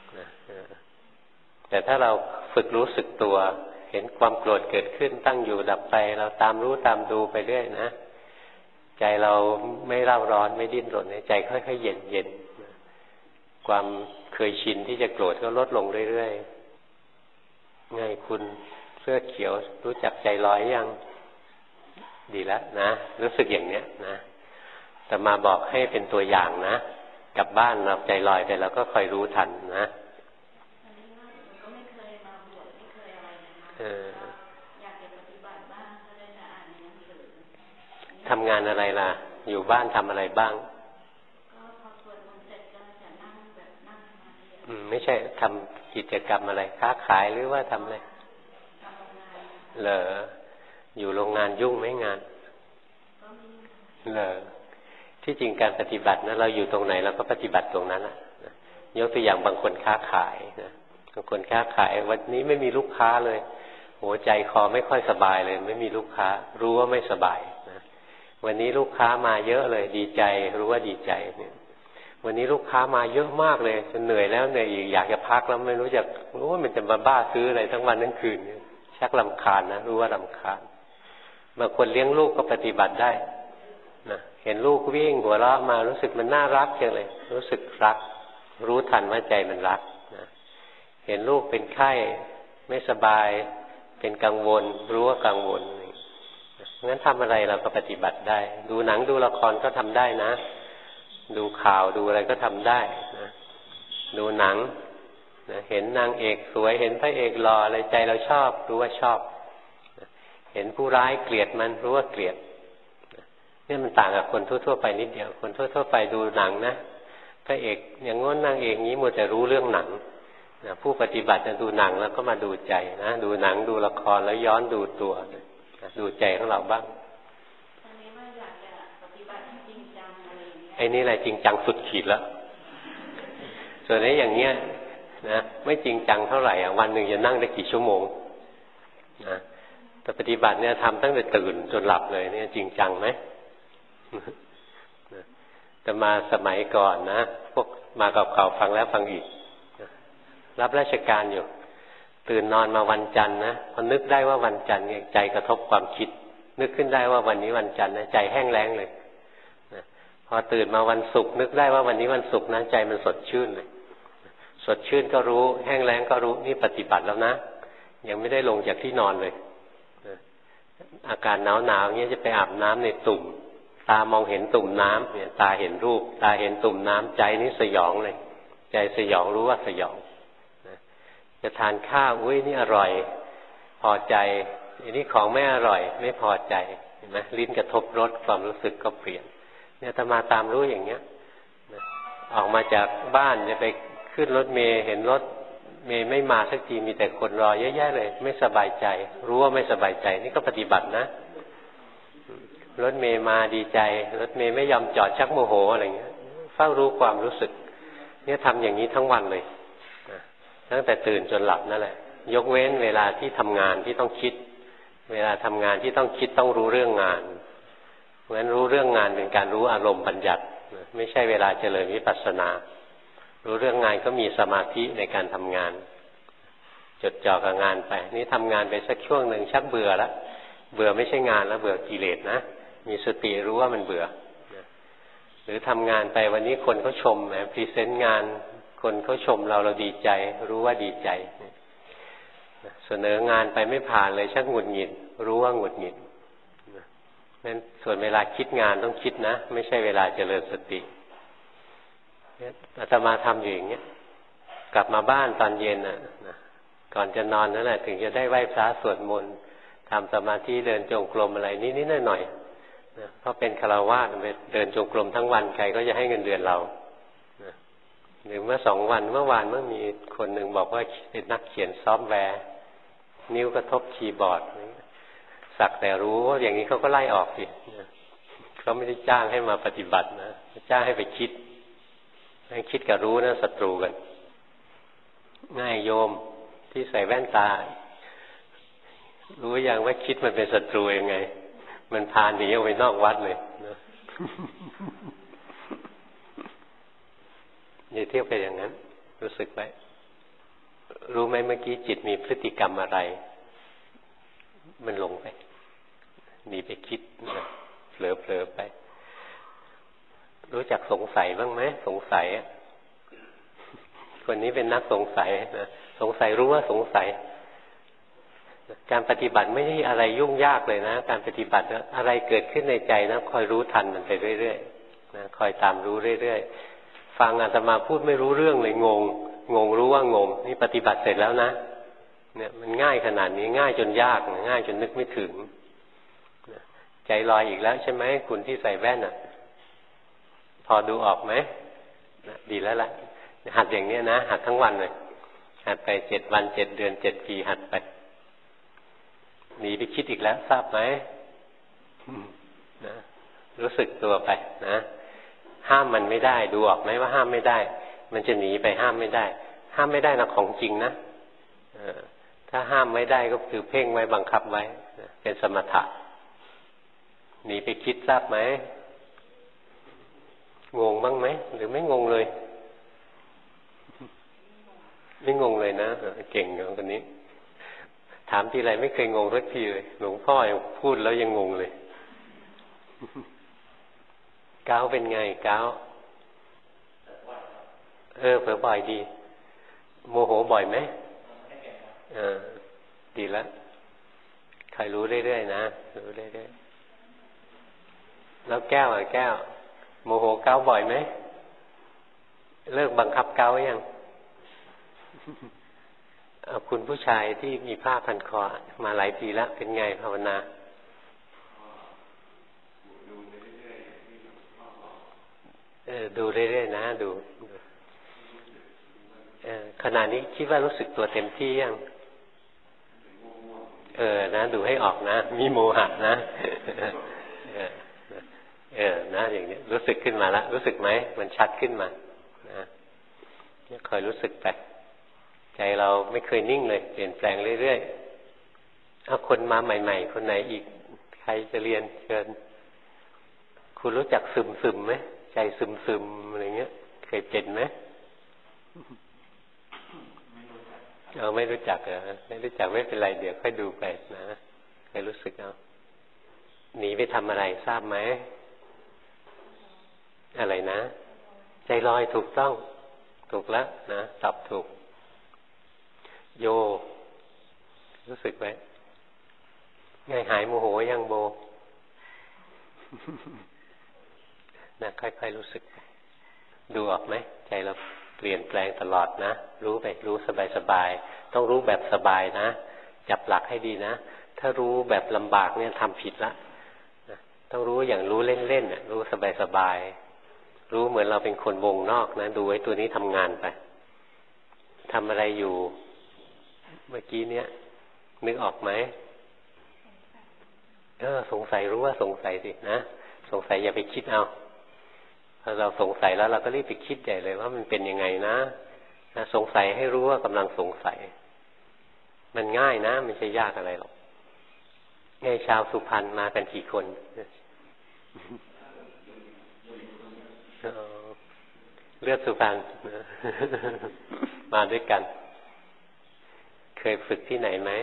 ๆแต่ถ้าเราฝึกรู้สึกตัวเห็นความโกรธเกิดขึ้นตั้งอยู่ดับไปเราตามรู้ตามดูไปเรื่อยนะใจเราไม่เร่าร้อนไม่ดิ้นรนใจค่อยๆเย็นๆความเคยชินที่จะโกรธก็ลดลงเรื่อยๆไงคุณเสื้อเขียวรู้จักใจลอยยังดีแล้วนะรู้สึกอย่างเนี้ยนะแต่มาบอกให้เป็นตัวอย่างนะกลับบ้านเราใจลอยไปแล้วก็คอยรู้ทันนะทำงานอะไรล่ะอยู่บ้านทำอะไรบ้างไม่ใช่ทำกิจกรรมอะไรค้าขายหรือว่าทำอะไรเหรออยู่โรงงานยุ่งไหมงานเหรอที่จริงการปฏิบัตินะเราอยู่ตรงไหนเราก็ปฏิบัติตรงนั้นนะยกตัวอย่างบางคนค้าขายนะบางคนค้าขายวันนี้ไม่มีลูกค้าเลยหัวใจคอไม่ค่อยสบายเลยไม่มีลูกค้ารู้ว่าไม่สบายนะวันนี้ลูกค้ามาเยอะเลยดีใจรู้ว่าดีใจเนี่ยวันนี้ลูกค้ามาเยอะมากเลยจนเหนื่อยแล้วเหนื่อยอีกอยากจะพักแล้วไม่รู้จะรู้ว่ามันจะมาบ้าซื้ออะไรทั้งวันทั้งคืนชักรำคาญนะรู้ว่ารำคาญบางคนเลี้ยงลูกก็ปฏิบัติได้นะเห็นลูกวิ่งหัวเราะมารู้สึกมันน่ารักจังเลยรู้สึกรักรู้ทันว่าใจมันรักนะเห็นลูกเป็นไข้ไม่สบายเป็นกังวลรู้ว่ากังวลงั้นทำอะไรเราก็ปฏิบัติได้ดูหนังดูละครก็ทำได้นะดูข่าวดูอะไรก็ทำได้นะดูหนังนะเห็นนางเอกสวยเห็นพระเอกหล่ออะไรใจเราชอบรู้ว่าชอบเห็นผู้ร้ายเกลียดมันรู้ว่าเกลียดนี่มันต่างกับคนทั่วๆไปนิดเดียวคนทั่วๆไปดูหนังนะพระเอกอย่างง้นนางเอกนี้มัวแต่รู้เรื่องหนังนะผู้ปฏิบัติจะดูหนังแล้วก็มาดูใจนะดูหนังดูละครแล้วย้อนดูตัวนะดูใจของเราบ้างไอ้นี่แหละจริงจังสุดขีดแล้วส่วนนี้อย่างเงี้ยนะไม่จริงจังเท่าไหร่วันหนึ่งจะนั่งได้กี่ชั่วโมงนะแต่ปฏิบัติเนี่ยทำตั้งแต่ตื่นจนหลับเลยเนี่ยจริงจังไหมแต่มาสมัยก่อนนะพวกมาเก่าๆฟังแล้วฟังอีกรับราชการอยู่ตื่นนอนมาวันจันทร์นะพอนึกได้ว่าวันจันทร์เนี่ยใจกระทบความคิดนึกขึ้นได้ว่าวันนี้วันจันทร์นะใจแห้งแล้งเลยพอตื่นมาวันศุกร์นึกได้ว่าวันนี้วันศุกร์นะใจมันสดชื่นเลยสดชื่นก็รู้แห้งแล้งก็รู้นี่ปฏิบัติแล้วนะยังไม่ได้ลงจากที่นอนเลยอากาศหนาวๆเงี้ยจะไปอาบน้ำในตุ่มตามองเห็นตุ่มน้ำเนี่ยตาเห็นรูปตาเห็นตุ่มน้ำใจนี่สยองเลยใจสยองรู้ว่าสยองจะทานข้าวอุ้ยนี่อร่อยพอใจอันนี้ของไม่อร่อยไม่พอใจเห็นไหมลิ้นกระทบรสความรู้สึกก็เปลี่ยนเนี่ยอาตมาตามรู้อย่างเงี้ยออกมาจากบ้านจะไปขึ้นรถเมล์เห็นรถเมล์ไม่มาสักทีมีแต่คนรอเยอะแยะเลยไม่สบายใจรู้ว่าไม่สบายใจนี่ก็ปฏิบัตินะรถเมล์มาดีใจรถเมล์ไม่ยอมจอดชักโมโหอะไรเงี้ยเฝ้ารู้ความรู้สึกเนี่ยทำอย่างนี้ทั้งวันเลยตั้งแต่ตื่นจนหลับนั่นแหละยกเว้นเวลาที่ทำงานที่ต้องคิดเวลาทำงานที่ต้องคิดต้องรู้เรื่องงานเพราะฉะนั้นรู้เรื่องงานเป็นการรู้อารมณ์บัญญัติไม่ใช่เวลาเจริญวิปัสสนารู้เรื่องงานก็มีสมาธิในการทำงานจดจ่อกับงานไปนี่ทำงานไปสักช่วงหนึ่งชักเบื่อแล้วเบื่อไม่ใช่งานแล้วเบื่อกิเลสนะมีสติรู้ว่ามันเบื่อหรือทำงานไปวันนี้คนเขาชมพรีเซนต์งานคนเขาชมเราดีใจรู้ว่าดีใจเสนองานไปไม่ผ่านเลยชักหงุดหงิดรู้ว่าหงุดหงิดนั่นส่วนเวลาคิดงานต้องคิดนะไม่ใช่เวลาเจริญสติอาตมาทำอยู่อย่างเงี้ยกลับมาบ้านตอนเย็นก่อนจะนอนนั่นแหละถึงจะได้ไหว้พระสวดมนต์ทำสมาธิเดินจงกรมอะไรนิดๆหน่อยๆเพราะเป็นฆราวาสเดินจงกรมทั้งวันใครก็จะให้เงินเดือนเราหรือเมื่อ2 วันเมื่อวานเมื่อมีคนหนึ่งบอกว่าเป็นนักเขียนซอฟต์แวร์นิ้วกระทบคีย์บอร์ดสักแต่รู้ว่าอย่างนี้เขาก็ไล่ออกสิเขาไม่ได้จ้างให้มาปฏิบัตินะจ้างให้ไปคิดให้คิดกับรู้นะศัตรูกันง่ายโยมที่ใส่แว่นตารู้อย่างว่าคิดมันเป็นศัตรูยังไงมันพาหนีออกไปนอกวัดเลยนะอย่าเที่ยวไปอย่างนั้นรู้สึกไหมรู้ไหมเมื่อกี้จิตมีพฤติกรรมอะไรมันลงไปหนีไปคิดเผลอไปรู้จักสงสัยบ้างไหมสงสัยคนนี้เป็นนักสงสัยนะสงสัยรู้ว่าสงสัยการปฏิบัติไม่ใช่อะไรยุ่งยากเลยนะการปฏิบัติอะไรเกิดขึ้นในใจนะคอยรู้ทันมันไปเรื่อยๆนะคอยตามรู้เรื่อยๆฟังอาตมาพูดไม่รู้เรื่องเลยงงรู้ว่างงนี่ปฏิบัติเสร็จแล้วนะเนี่ยมันง่ายขนาดนี้ง่ายจนยากง่ายจนนึกไม่ถึงใจลอยอีกแล้วใช่ไหมคุณที่ใส่แว่นอ่ะพอดูออกไหมดีแล้วล่ะหัดอย่างนี้นะหัดทั้งวันเลยหัดไป7 วัน7 เดือน7 ปีหัดไปหนีไปคิดอีกแล้วทราบไหมนะรู้สึกตัวไปนะห้ามมันไม่ได้ดูออกไหมว่าห้ามไม่ได้มันจะหนีไปห้ามไม่ได้ห้ามไม่ได้นะของจริงนะถ้าห้ามไม่ได้ก็คือเพ่งไว้บังคับไว้เป็นสมถะหนีไปคิดทราบไหมงงบ้างไหมหรือไม่งงเลยไม่งงเลยนะเก่งอย่างคนนี้ถามทีไรไม่เคยงงสักทีเลยหลวงพ่อยังพูดแล้วยังงงเลยก้าวเป็นไงก้าวเผลอบ่อยดีโมโหบ่อยไหมดีแล้วใครรู้เรื่อยๆนะรู้เรื่อยๆแล้วแก้วแก้วโมโหก้าวบ่อยไหมเลิกบังคับก้าวยังคุณผู้ชายที่มีผ้าพันคอมาหลายปีแล้วเป็นไงภาวนาดูเรื่อยๆนะดูขณะนี้คิดว่ารู้สึกตัวเต็มที่ยังนะดูให้ออกนะมีโมหะนะนะอย่างนี้รู้สึกขึ้นมาแล้วรู้สึกไหมมันชัดขึ้นมานะคอยรู้สึกไปใจเราไม่เคยนิ่งเลยเปลี่ยนแปลงเรื่อยๆเอาคนมาใหม่ๆคนไหนอีกใครจะเรียนเชิญคุณรู้จักซึมไหมใจซึมอะไรเงี้ยเคยเป็นไหมไม่รู้จักไม่รู้จักไม่เป็นไรเดี๋ยวค่อยดูไปนะใครรู้สึกเอาหนีไปทำอะไรทราบไหมอะไรนะใจลอยถูกต้องถูกแล้วนะตอบถูกโยรู้สึกไหมไงหายโมโหยังโบนะค่อยๆรู้สึกดูออกไหมใจเราเปลี่ยนแปลงตลอดนะรู้ไปรู้สบายๆต้องรู้แบบสบายนะจับหลักให้ดีนะถ้ารู้แบบลำบากเนี่ยทำผิดละต้องรู้อย่างรู้เล่นๆรู้สบายๆรู้เหมือนเราเป็นคนวงนอกนะดูไว้ตัวนี้ทำงานไปทำอะไรอยู่เมื่อกี้เนี้ยนึกออกไหมสงสัยรู้ว่าสงสัยสินะสงสัยอย่าไปคิดเอาพอเราสงสัยแล้วเราก็รีบไปคิดใหญ่เลยว่ามันเป็นยังไงนะสงสัยให้รู้ว่ากำลังสงสัยมันง่ายนะไม่ใช่ยากอะไรหรอกไงชาวสุพรรณมากันกี่คนเลือดสุพรรณมาด้วยกันเคยฝึกที่ไหนไหม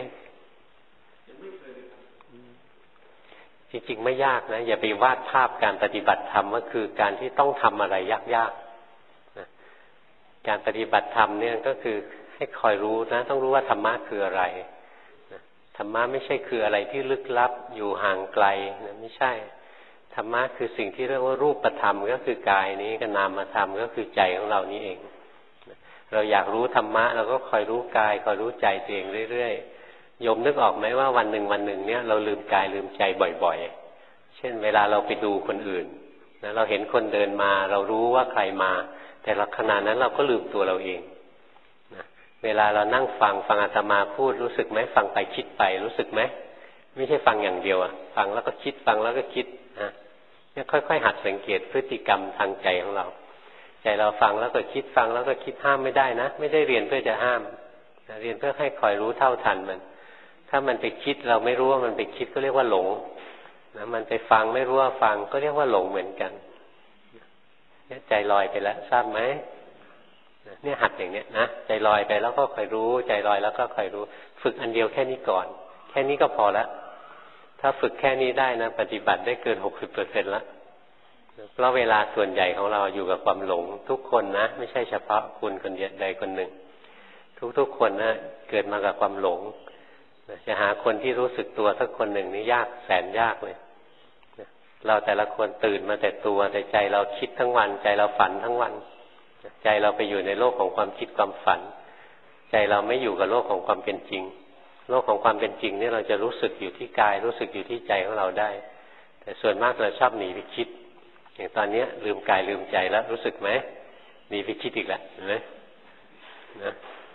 จริงๆไม่ยากนะอย่าไปวาดภาพการปฏิบัติธรรมว่าคือการที่ต้องทำอะไรยากๆนะการปฏิบัติธรรมเนี่ยก็คือให้คอยรู้นะต้องรู้ว่าธรรมะคืออะไรนะธรรมะไม่ใช่คืออะไรที่ลึกลับอยู่ห่างไกลนะไม่ใช่ธรรมะคือสิ่งที่เรียกว่ารูปธรรมก็คือกายนี้กับนามธรรมก็คือใจของเรานี้เองเราอยากรู้ธรรมะเราก็คอยรู้กายคอยรู้ใจตัวเองเรื่อยๆโยมนึกออกไหมว่าวันหนึ่งเนี่ยเราลืมกายลืมใจบ่อยๆเช่นเวลาเราไปดูคนอื่นนะเราเห็นคนเดินมาเรารู้ว่าใครมาแต่ละขณะนั้นเราก็ลืมตัวเราเองนะเวลาเรานั่งฟังอาตมาพูดรู้สึกไหมฟังไปคิดไปรู้สึกไหมไม่ใช่ฟังอย่างเดียวฟังแล้วก็คิดฟังแล้วก็คิดนะเนี่ยค่อยๆหัดสังเกตพฤติกรรมทางใจของเราใจเราฟังแล้วก็คิดฟังแล้วก็คิดห้ามไม่ได้นะไม่ได้เรียนเพื่อจะห้ามเรียนเพื่อให้คอยรู้เท่าทันมันถ้ามันไปคิดเราไม่รู้ว่ามันไปคิดก็เรียกว่าหลงนะมันไปฟังไม่รู้ว่าฟังก็เรียกว่าหลงเหมือนกันใจลอยไปแล้วทราบไหมเนี่ยหัดอย่างเนี้ยนะใจลอยไปแล้วก็คอยรู้ใจลอยแล้วก็คอยรู้ฝึกอันเดียวแค่นี้ก่อนแค่นี้ก็พอแล้วถ้าฝึกแค่นี้ได้นะปฏิบัติได้เกิน 60% แล้วเพราะเวลาส่วนใหญ่ของเราอยู่กับความหลงทุกคนนะไม่ใช่เฉพาะคุณคนใดคนหนึ่งทุกคนนะเกิดมากับความหลงจะหาคนที่รู้สึกตัวสักคนหนึ่งนี่ยากแสนยากเลยเราแต่ละคนตื่นมาแต่ตัวแต่ใจเราคิดทั้งวันใจเราฝันทั้งวันใจเราไปอยู่ในโลกของความคิดความฝันใจเราไม่อยู่กับโลกของความเป็นจริงโลกของความเป็นจริงนี่เราจะรู้สึกอยู่ที่กายรู้สึกอยู่ที่ใจของเราได้แต่ส่วนมากเราชอบหนีไปคิดอย่างตอนนี้ลืมกายลืมใจแล้วรู้สึกไหมหนีไปคิดอีกแล้วเห็นไหมนะ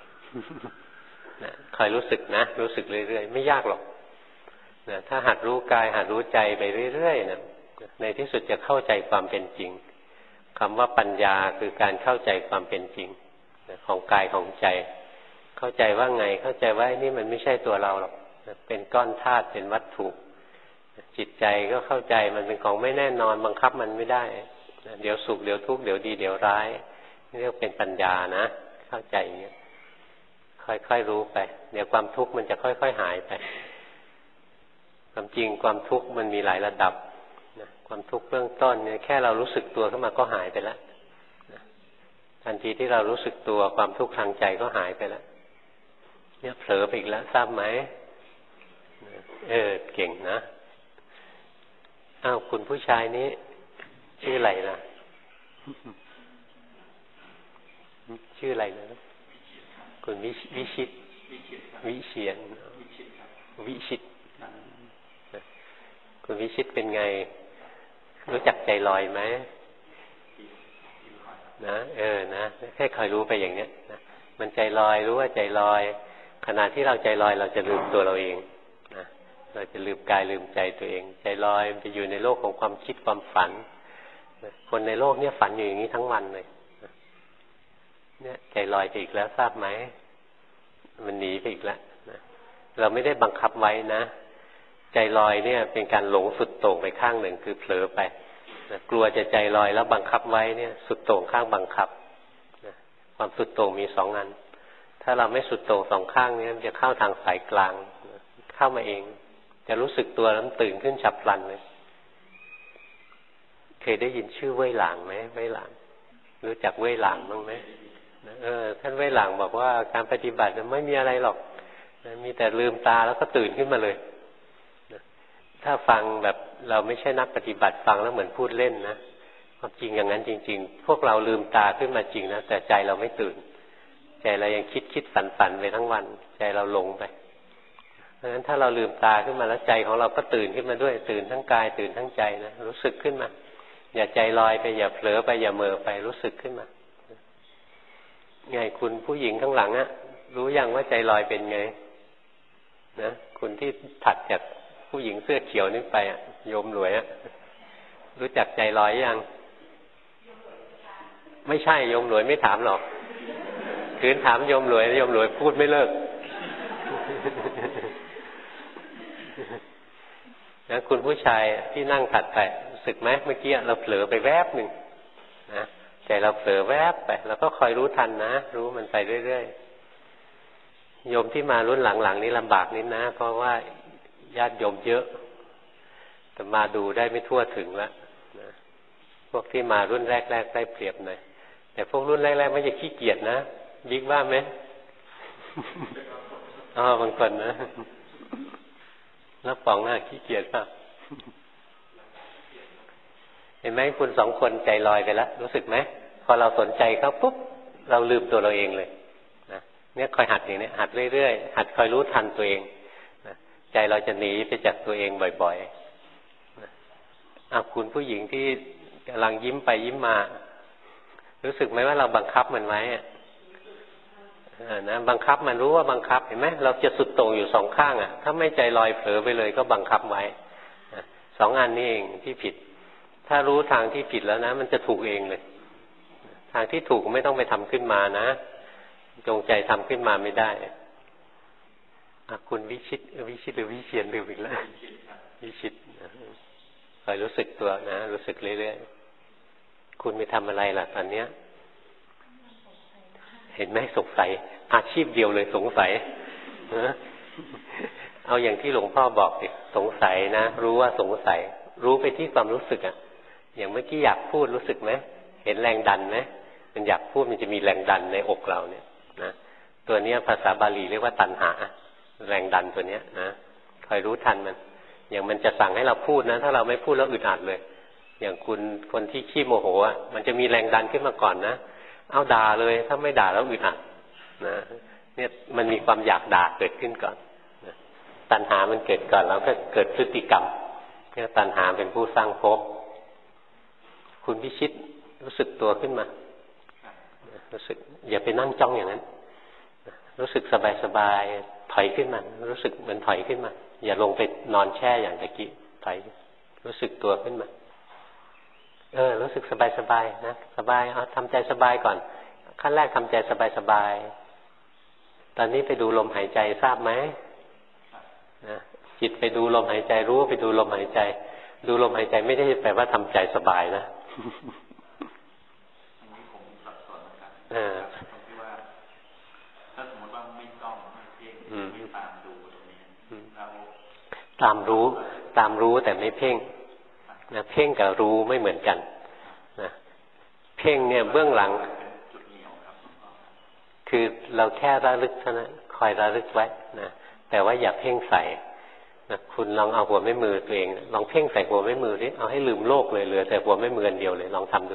คอยรู้สึกนะรู้สึกเรื่อยๆไม่ยากหรอกนะถ้าหัดรู้กายหัดรู้ใจไปเรื่อยๆนะในที่สุดจะเข้าใจความเป็นจริงคำว่าปัญญาคือการเข้าใจความเป็นจริงของกายของใจเข้าใจว่าไงเข้าใจว่านี่มันไม่ใช่ตัวเราหรอกเป็นก้อนธาตุเป็นวัตถุจิตใจก็เข้าใจมันเป็นของไม่แน่นอนบังคับมันไม่ได้เดี๋ยวสุขเดี๋ยวทุกข์เดี๋ยวดีเดี๋ยวร้ายนี่เรียกเป็นปัญญานะเข้าใจอย่างเงี้ยค่อยๆรู้ไปเดี๋ยวความทุกข์มันจะค่อยๆหายไปความจริงความทุกข์มันมีหลายระดับความทุกข์เบื้องต้นเนี่ยแค่เรารู้สึกตัวขึ้นมาก็หายไปแล้วทันทีที่เรารู้สึกตัวความทุกข์ทางใจก็หายไปแล้วเนี่ยเผลอไปอีกแล้วทราบไหมเก่งนะอ้าวคุณผู้ชายนี้ชื่ออะไรนะชื่ออะไรนะคุณวิชิตวิเชียรวิชิตคุณวิชิตเป็นไงรู้จักใจลอยไหมนะนะแค่คอยรู้ไปอย่างเนี้ยนะมันใจลอยรู้ว่าใจลอยขณะที่เราใจลอยเราจะลืมตัวเราเองนะเราจะลืมกายลืมใจตัวเองใจลอยไปอยู่ในโลกของความคิดความฝันคนในโลกนี้ฝันอยู่อย่างนี้ทั้งวันเลยเนี่ยใจลอยไปอีกแล้วทราบไหมมันหนีไปอีกแล้วนะเราไม่ได้บังคับไว้นะใจลอยเนี่ยเป็นการหลงสุดโต่งไปข้างหนึ่งคือเผลอไปนะกลัวจะใจลอยแล้วบังคับไว้เนี่ยสุดโต่งข้างบังคับนะความสุดโต่งมีสองอันถ้าเราไม่สุดโต่งสองข้างนี้มันจะเข้าทางสายกลางเข้ามาเองจะรู้สึกตัวแล้วตื่นขึ้นฉับพลันเลยเคยได้ยินชื่อเว่ยหลางไหมเว่ยหลางรู้จักเว่ยหลางบ้างไหมท่านเว่ยหลางบอกว่าการปฏิบัติไม่มีอะไรหรอกมีแต่ลืมตาแล้วก็ตื่นขึ้นมาเลยถ้าฟังแบบเราไม่ใช่นักปฏิบัติฟังแล้วเหมือนพูดเล่นนะความจริงอย่างนั้นจริงๆพวกเราลืมตาขึ้นมาจริงนะแต่ใจเราไม่ตื่นใจเรายังคิดฝันไปทั้งวันใจเราหลงไปเพราะฉะนั้นถ้าเราลืมตาขึ้นมาแล้วใจของเราก็ตื่นขึ้นมาด้วยตื่นทั้งกายตื่นทั้งใจนะรู้สึกขึ้นมาอย่าใจลอยไปอย่าเผลอไปอย่าเมอไปรู้สึกขึ้นมาไงคุณผู้หญิงข้างหลังอะรู้ยังว่าใจลอยเป็นไงนะคุณที่ถัดจากผู้หญิงเสื้อเขียวนี่ไปอะโยมหลวยอะรู้จักใจลอยยังไม่ใช่โยมหลวยไม่ถามหรอกคืนถามโยมหลวยพูดไม่เลิกนะคุณผู้ชายที่นั่งถัดไปรู้สึกไหมเมื่อกี้เราเผลอไปแวบหนึ่งนะใจเราเผลอแวบไปเราก็คอยรู้ทันนะรู้มันไปเรื่อยๆโยมที่มารุ่นหลังๆนี้ลำบากนิดนะเพราะว่าญาติโยมเยอะแต่มาดูได้ไม่ทั่วถึงแล้วนะพวกที่มารุ่นแรกๆได้เปรียบหน่อยแต่พวกรุ่นแรกๆไม่จะขี้เกียจนะบิ๊กว่าไหมบางคนนะแล้วป๋องน่ะขี้เกียจป่ะเห็นไหมคุณสองคนใจลอยไปแล้วรู้สึกไหมพอเราสนใจเขาปุ๊บเราลืมตัวเราเองเลยนะเนี่ยคอยหัดอย่างนี้หัดเรื่อยๆหัดคอยรู้ทันตัวเองนะใจเราจะหนีไปจากตัวเองบ่อยๆนะคุณผู้หญิงที่กำลังยิ้มไปยิ้มมารู้สึกไหมว่าเราบังคับมันไว้นะบังคับมันรู้ว่าบังคับเห็นไหมเราจะสุดโต่งอยู่สองข้างอ่ะถ้าไม่ใจลอยเผลอไปเลยก็บังคับไว้สองอันนี้เองที่ผิดถ้ารู้ทางที่ผิดแล้วนะมันจะถูกเองเลยทางที่ถูกไม่ต้องไปทำขึ้นมานะจงใจทำขึ้นมาไม่ได้คุณวิชิตหรือวิเชียรลืมอีกแล้ววิชิตคอยรู้สึกตัวนะรู้สึกเรื่อยๆคุณไปทำอะไรล่ะตอนเนี้ยเห็นไหมสงสัยอาชีพเดียวเลยสงสัยเอาอย่างที่หลวงพ่อบอกดิสงสัยนะรู้ว่าสงสัยรู้ไปที่ความรู้สึกอ่ะอย่างเมื่อกี้อยากพูดรู้สึกไหมเห็นแรงดันไหมมันอยากพูดมันจะมีแรงดันในอกเราเนี่ยนะตัวนี้ภาษาบาลีเรียกว่าตัณหาแรงดันตัวเนี้ยนะคอยรู้ทันมันอย่างมันจะสั่งให้เราพูดนะถ้าเราไม่พูดแล้วอึดอัดเลยอย่างคนที่ขี้โมโหอ่ะมันจะมีแรงดันขึ้นมาก่อนนะเอาด่าเลยถ้าไม่ด่าแล้วอึดอัดนะเนี่ยมันมีความอยากด่าเกิดขึ้นก่อนนะตัณหามันเกิดก่อนแล้วก็เกิดพฤติกรรมเนี่ยตัณหาเป็นผู้สร้างภพคุณพิชิตรู้สึกตัวขึ้นมารู้สึกอย่าไปนั่งจ้องอย่างนั้นรู้สึกสบายๆถอยขึ้นมารู้สึกเหมือนถอยขึ้นมาอย่าลงไปนอนแช่อย่างตะกี้ถอยรู้สึกตัวขึ้นมารู้สึกสบายๆนะสบายเอาทำใจสบายก่อนขั้นแรกทำใจสบายๆตอนนี้ไปดูลมหายใจทราบไหมนะจิตไปดูลมหายใจรู้ไปดูลมหายใจดูลมหายใจไม่ได้แปลว่าทำใจสบายนะอันนี้ผมสับสนนะครับตรงที่ว่าถ้าสมมติว่าไม่จ้องไม่เพ่งไม่ตามดูตรงนี้เราตามรู้แต่ไม่เพ่งนะเพ่งกับรู้ไม่เหมือนกันนะเพ่งเนี่ยเบื้องหลังคือเราแค่ระลึกเท่านั้นคอยระลึกไว้นะแต่ว่าอย่าเพ่งใส่นะคุณลองเอาหัวแม่มือตัวเองลองเพ่งใส่หัวแม่มือดิเอาให้ลืมโลกเลยเหลือแต่หัวแม่มืออันเดียวเลยลองทำดู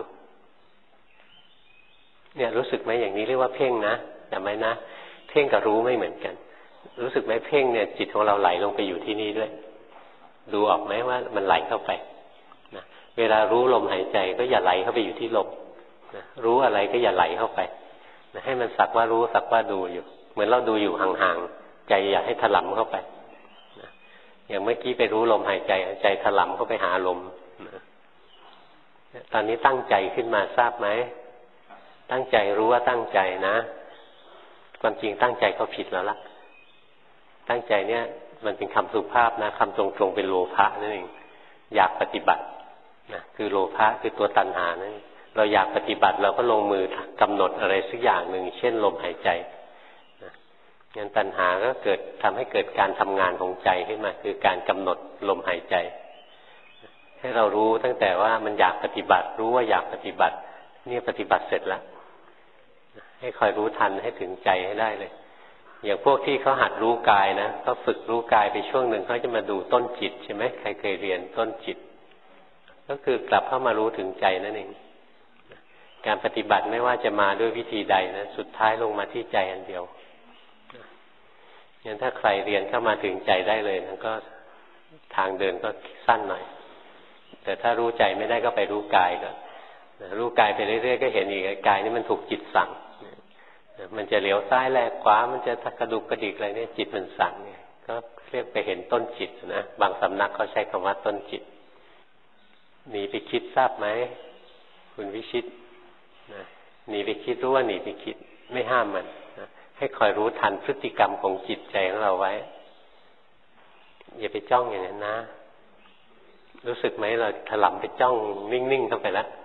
เนี่ยรู้สึกไหมอย่างนี้เรียกว่าเพ่งนะแต่ไหมนะเพ่งกับรู้ไม่เหมือนกันรู้สึกไหมเพ่งเนี่ยจิตของเราไหลลงไปอยู่ที่นี่ด้วยดูออกไหมว่ามันไหลเข้าไปนะเวลารู้ลมหายใจก็อย่าไหลเข้าไปอยู่ที่ลมนะรู้อะไรก็อย่าไหลเข้าไปนะให้มันสักว่ารู้สักว่าดูอยู่เหมือนเราดูอยู่ห่างๆใจอย่าให้ถลำเข้าไปนะอย่างเมื่อกี้ไปรู้ลมหายใจใจถลำเข้าไปหาลมนะตอนนี้ตั้งใจขึ้นมาทราบไหมตั้งใจรู้ว่าตั้งใจนะความจริงตั้งใจก็ผิดแล้วล่ะตั้งใจเนี่ยมันเป็นคำสุภาพนะคำตรงๆเป็นโลภะนั่นเองอยากปฏิบัตินะคือโลภะคือตัวตัณหานั่นเราอยากปฏิบัติเราก็ลงมือกำหนดอะไรสักอย่างหนึ่งเช่นลมหายใจนะงั้นตัณหาก็เกิดทำให้เกิดการทำงานของใจขึ้นมาคือการกำหนดลมหายใจให้เรารู้ตั้งแต่ว่ามันอยากปฏิบัติรู้ว่าอยากปฏิบัติเนี่ยปฏิบัติเสร็จแล้วให้คอยรู้ทันให้ถึงใจให้ได้เลยอย่างพวกที่เขาหัดรู้กายนะเขาฝึกรู้กายไปช่วงหนึ่งเขาจะมาดูต้นจิตใช่ไหมใครเคยเรียนต้นจิตก็คือกลับเข้ามารู้ถึงใจนั่นเองการปฏิบัติไม่ว่าจะมาด้วยวิธีใดนะสุดท้ายลงมาที่ใจอันเดียวงั้นถ้าใครเรียนเข้ามาถึงใจได้เลยนะก็ทางเดินก็สั้นหน่อยแต่ถ้ารู้ใจไม่ได้ก็ไปรู้กายก่อนรู้กายไปเรื่อยๆก็เห็นอีกกายนี่มันถูกจิตสั่งมันจะเหลียวซ้ายแลกขวามันจะกระดุกกระดิกอะไรเนี่ยจิตมันสั่งเนี่ยก็เรียกไปเห็นต้นจิตนะบางสำนักเขาใช้คำว่าต้นจิตหนีไปคิดทราบไหมคุณวิชิตนะหนีไปคิดรู้ว่าหนีไปคิดไม่ห้ามมันนะให้คอยรู้ทันพฤติกรรมของจิตใจของเราไว้อย่าไปจ้องอย่างนั้นนะรู้สึกไหมเราถลำไปจ้องนิ่งๆเข้าไปแล้ว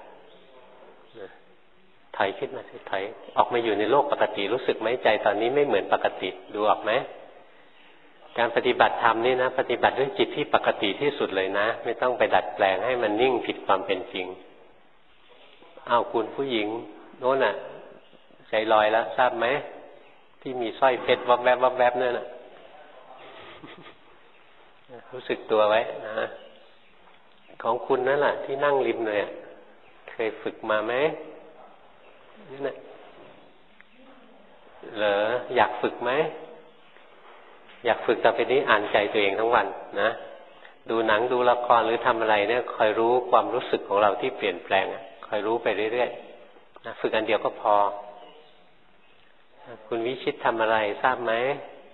ถอยขึ้นมาสิถอยออกมาอยู่ในโลกปกติรู้สึกไหมใจตอนนี้ไม่เหมือนปกติดูออกไหมการปฏิบัติธรรมนี่นะปฏิบัติด้วยจิตที่ปกติที่สุดเลยนะไม่ต้องไปดัดแปลงให้มันนิ่งผิดความเป็นจริงเอาคุณผู้หญิงโน่นน่ะใจลอยแล้วทราบไหมที่มีสร้อยเพชรวับแวบวับแวบนั่นน่ะรู้สึกตัวไว้นะของคุณนั่นแหละที่นั่งริมเลยเคยฝึกมาไหมนี่นะเหรออยากฝึกไหมอยากฝึกต่อไปนี้อ่านใจตัวเองทั้งวันนะดูหนังดูละครหรือทำอะไรเนี่ยคอยรู้ความรู้สึกของเราที่เปลี่ยนแปลงคอยรู้ไปเรื่อยๆนะฝึกอันเดียวก็พอคุณวิชิตทำอะไรทราบไหม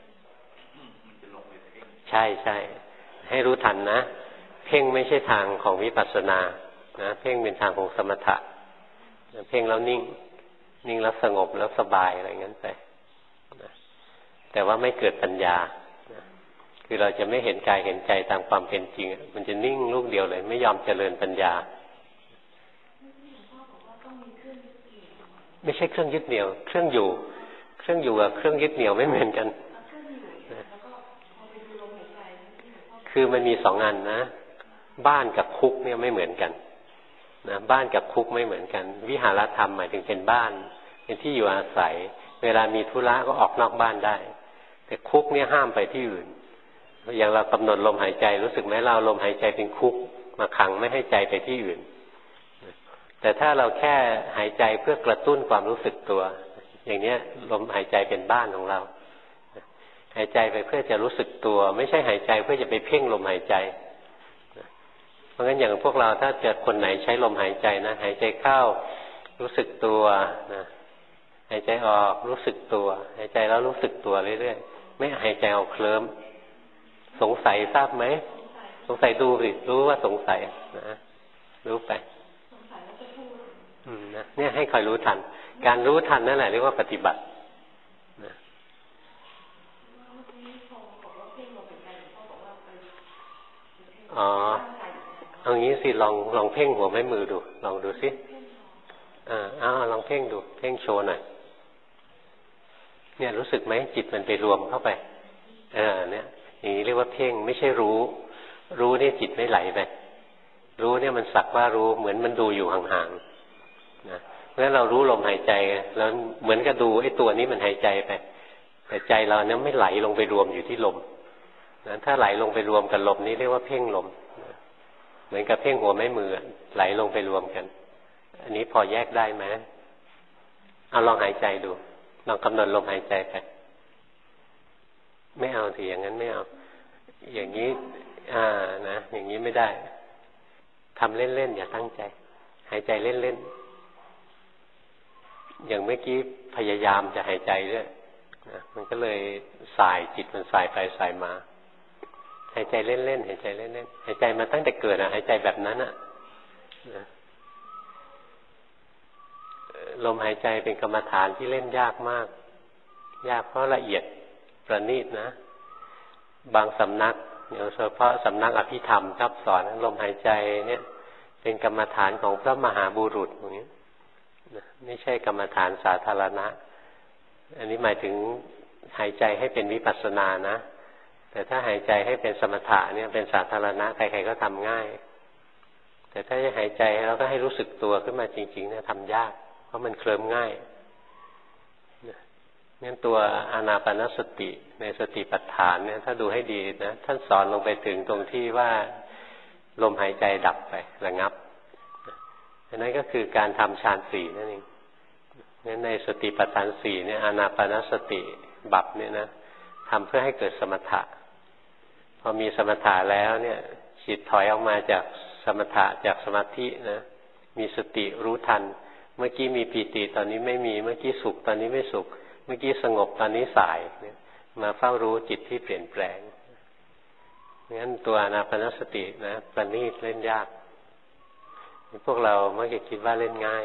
ใช่ใช่ให้รู้ทันนะเพ่งไม่ใช่ทางของวิปัสสนานะเพ่งเป็นทางของสมถะเพ่งแล้วนิ่งแล้วสงบแล้วสบายอะไรงั้นไปนะแต่ว่าไม่เกิดปัญญานะคือเราจะไม่เห็นกายเห็นใจตามความเป็นจริงมันจะนิ่งลูกเดียวเลยไม่ยอมเจริญปัญญาไม่ใช่เครื่องยึดเหนี่ยวเครื่องอยู่กับเครื่องยึดเหนี่ยวไม่เหมือนกันคือมันมีสองอันนะบ้านกับคุกเนี่ยไม่เหมือนกันนะบ้านกับคุกไม่เหมือนกันวิหารธรรมหมายถึงเป็นบ้านเป็นที่อยู่อาศัยเวลามีธุระก็ออกนอกบ้านได้แต่คุกเนี่ยห้ามไปที่อื่นอย่างเรากำหนดลมหายใจรู้สึกไหมเราลมหายใจเป็นคุกมาขังไม่ให้ใจไปที่อื่นแต่ถ้าเราแค่หายใจเพื่อกระตุ้นความรู้สึกตัวอย่างนี้ลมหายใจเป็นบ้านของเราหายใจไปเพื่อจะรู้สึกตัวไม่ใช่หายใจเพื่อจะไปเพ่งลมหายใจเพราะงั้นอย่างพวกเราถ้าเจอคนไหนใช้ลมหายใจนะหายใจเข้ารู้สึกตัวนะหายใจออกรู้สึกตัวหายใจแล้วรู้สึกตัวเรื่อยๆไม่หายใจเอาเคลิ้มสงสัยทราบไหมสงสัยดูสิรู้ว่าสงสัยนะรู้ไปนะเนี่ยให้คอยรู้ทันการรู้ทันนั่นแหละเรียกว่าปฏิบัตินะอ๋อเอางี้สิลองเพ่งหัวแม่มือดูลองดูสิลองเพ่งดูเพ่งโชว์หน่อยเนี่ยรู้สึกไหมจิตมันไปรวมเข้าไปเนี่ยอย่างนี้เรียกว่าเพ่งไม่ใช่รู้นี่จิตไม่ไหลไปรู้เนี่ยมันสักว่ารู้เหมือนมันดูอยู่ห่างๆนะเพราะฉะนั้นเรารู้ลมหายใจแล้วเหมือนกับดูไอ้ตัวนี้มันหายใจไปแต่ใจเราเนี่ยไม่ไหลลงไปรวมอยู่ที่ลมนะถ้าไหลลงไปรวมกับลมนี้เรียกว่าเพ่งลมเหมือนกับเพ่งหัวแม่มือไหลลงไปรวมกันอันนี้พอแยกได้ไหมเอาลองหายใจดูลองกำหนดลมหายใจไปไม่เอาสิอย่างนั้นไม่เอาอย่างนี้นะอย่างนี้ไม่ได้ทำเล่นๆอย่าตั้งใจหายใจเล่นๆอย่างเมื่อกี้พยายามจะหายใจด้วยนะมันก็เลยสายจิตมันสายไปสายมาหายใจเล่นๆหายใจเล่นๆหายใจมาตั้งแต่เกิดหายใจแบบนั้นนะลมหายใจเป็นกรรมฐานที่เล่นยากมากยากเพราะละเอียดประณีตนะบางสำนักอย่างเฉพาะสำนักอภิธรรมชอบสอนลมหายใจเนี่ยเป็นกรรมฐานของพระมหาบุรุษอย่างนี้ไม่ใช่กรรมฐานสาธารณะอันนี้หมายถึงหายใจให้เป็นวิปัสสนานะแต่ถ้าหายใจให้เป็นสมถะเนี่ยเป็นสาธารณะใครๆก็ทำง่ายแต่ถ้าจะหายใจแล้วก็ให้รู้สึกตัวขึ้นมาจริงๆเนี่ยทำยากเพราะมันเคลิ้มง่ายงั้นตัวอานาปานสติในสติปัฏฐานเนี่ยถ้าดูให้ดีนะท่านสอนลงไปถึงตรงที่ว่าลมหายใจดับไประงับอันนั้นก็คือการทำฌานสี่นั่นเองงั้นในสติปัฏฐานสี่เนี่ยอานาปานสติบัพเนี่ยนะทำเพื่อให้เกิดสมถะพอมีสมถะแล้วเนี่ยจิตถอยออกมาจากสมถะจากสมาธินะมีสติรู้ทันเมื่อกี้มีปีติตอนนี้ไม่มีเมื่อกี้สุขตอนนี้ไม่สุขเมื่อกี้สงบตอนนี้สายมาเฝ้ารู้จิตที่เปลี่ยนแปลงงั้นตัวอานาปานสตินะประณีตเล่นยากพวกเรามักจะคิดว่าเล่นง่าย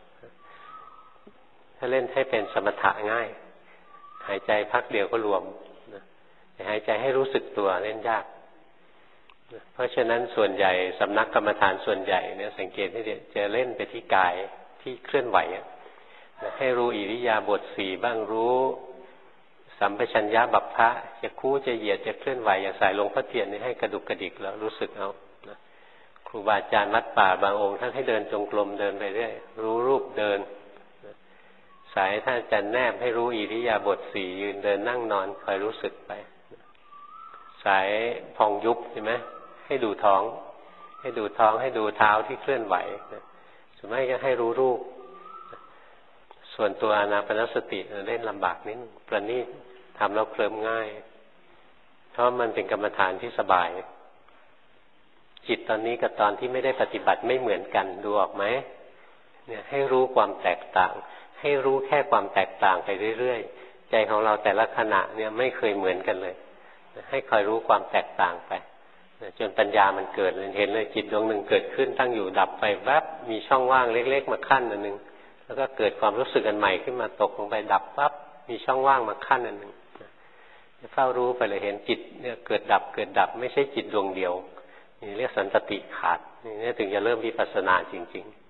ถ้าเล่นให้เป็นสมถะง่ายหายใจพักเดียวก็รวมแต่หายใจให้รู้สึกตัวเล่นยากเพราะฉะนั้นส่วนใหญ่สำนักกรรมฐานส่วนใหญ่เนี่ยสังเกตให้ดีจะเล่นไปที่กายที่เคลื่อนไหวให้รู้อิริยาบถสี่บ้างรู้สัมปชัญญะบัพพะจะคู่จะเหยียดจะเคลื่อนไหวอย่างสายลงพ่อเทียนนี่ให้กระดุกกระดิกแล้วรู้สึกเอาครูบาอาจารย์วัดป่าบางองค์ท่านให้เดินจงกรมเดินไปเรื่อยรู้รูปเดินสายท่านอาจารย์แนบให้รู้อิริยาบถสี่ยืนเดินนั่งนอนคอยรู้สึกไปสายพองยุบใช่ไหมให้ดูท้องให้ดูท้องให้ดูเท้าที่เคลื่อนไหวส่วนมากก็ให้รู้รูปส่วนตัวอานาปานสติเล่นลำบากนิดประณีตทำแล้วเคลิ้มง่ายเพราะมันเป็นกรรมฐานที่สบายจิตตอนนี้กับตอนที่ไม่ได้ปฏิบัติไม่เหมือนกันดูออกไหมเนี่ยให้รู้ความแตกต่างให้รู้แค่ความแตกต่างไปเรื่อยๆใจของเราแต่ละขณะเนี่ยไม่เคยเหมือนกันเลยให้คอยรู้ความแตกต่างไปจนปัญญามันเกิดเห็นเลยจิตดวงหนึ่งเกิดขึ้นตั้งอยู่ดับไปแวบมีช่องว่างเล็กๆมาขั้นอันนึงแล้วก็เกิดความรู้สึกอันใหม่ขึ้นมาตกลงไปดับปั๊บมีช่องว่างมาขั้นอันนึงเฝ้ารู้ไปเลยเห็นจิตเนี่ยเกิดดับเกิดดับไม่ใช่จิตดวงเดียวนี่เรียกสันตติขาดนี่ถึงจะเริ่มวิปัสสนาจริงๆ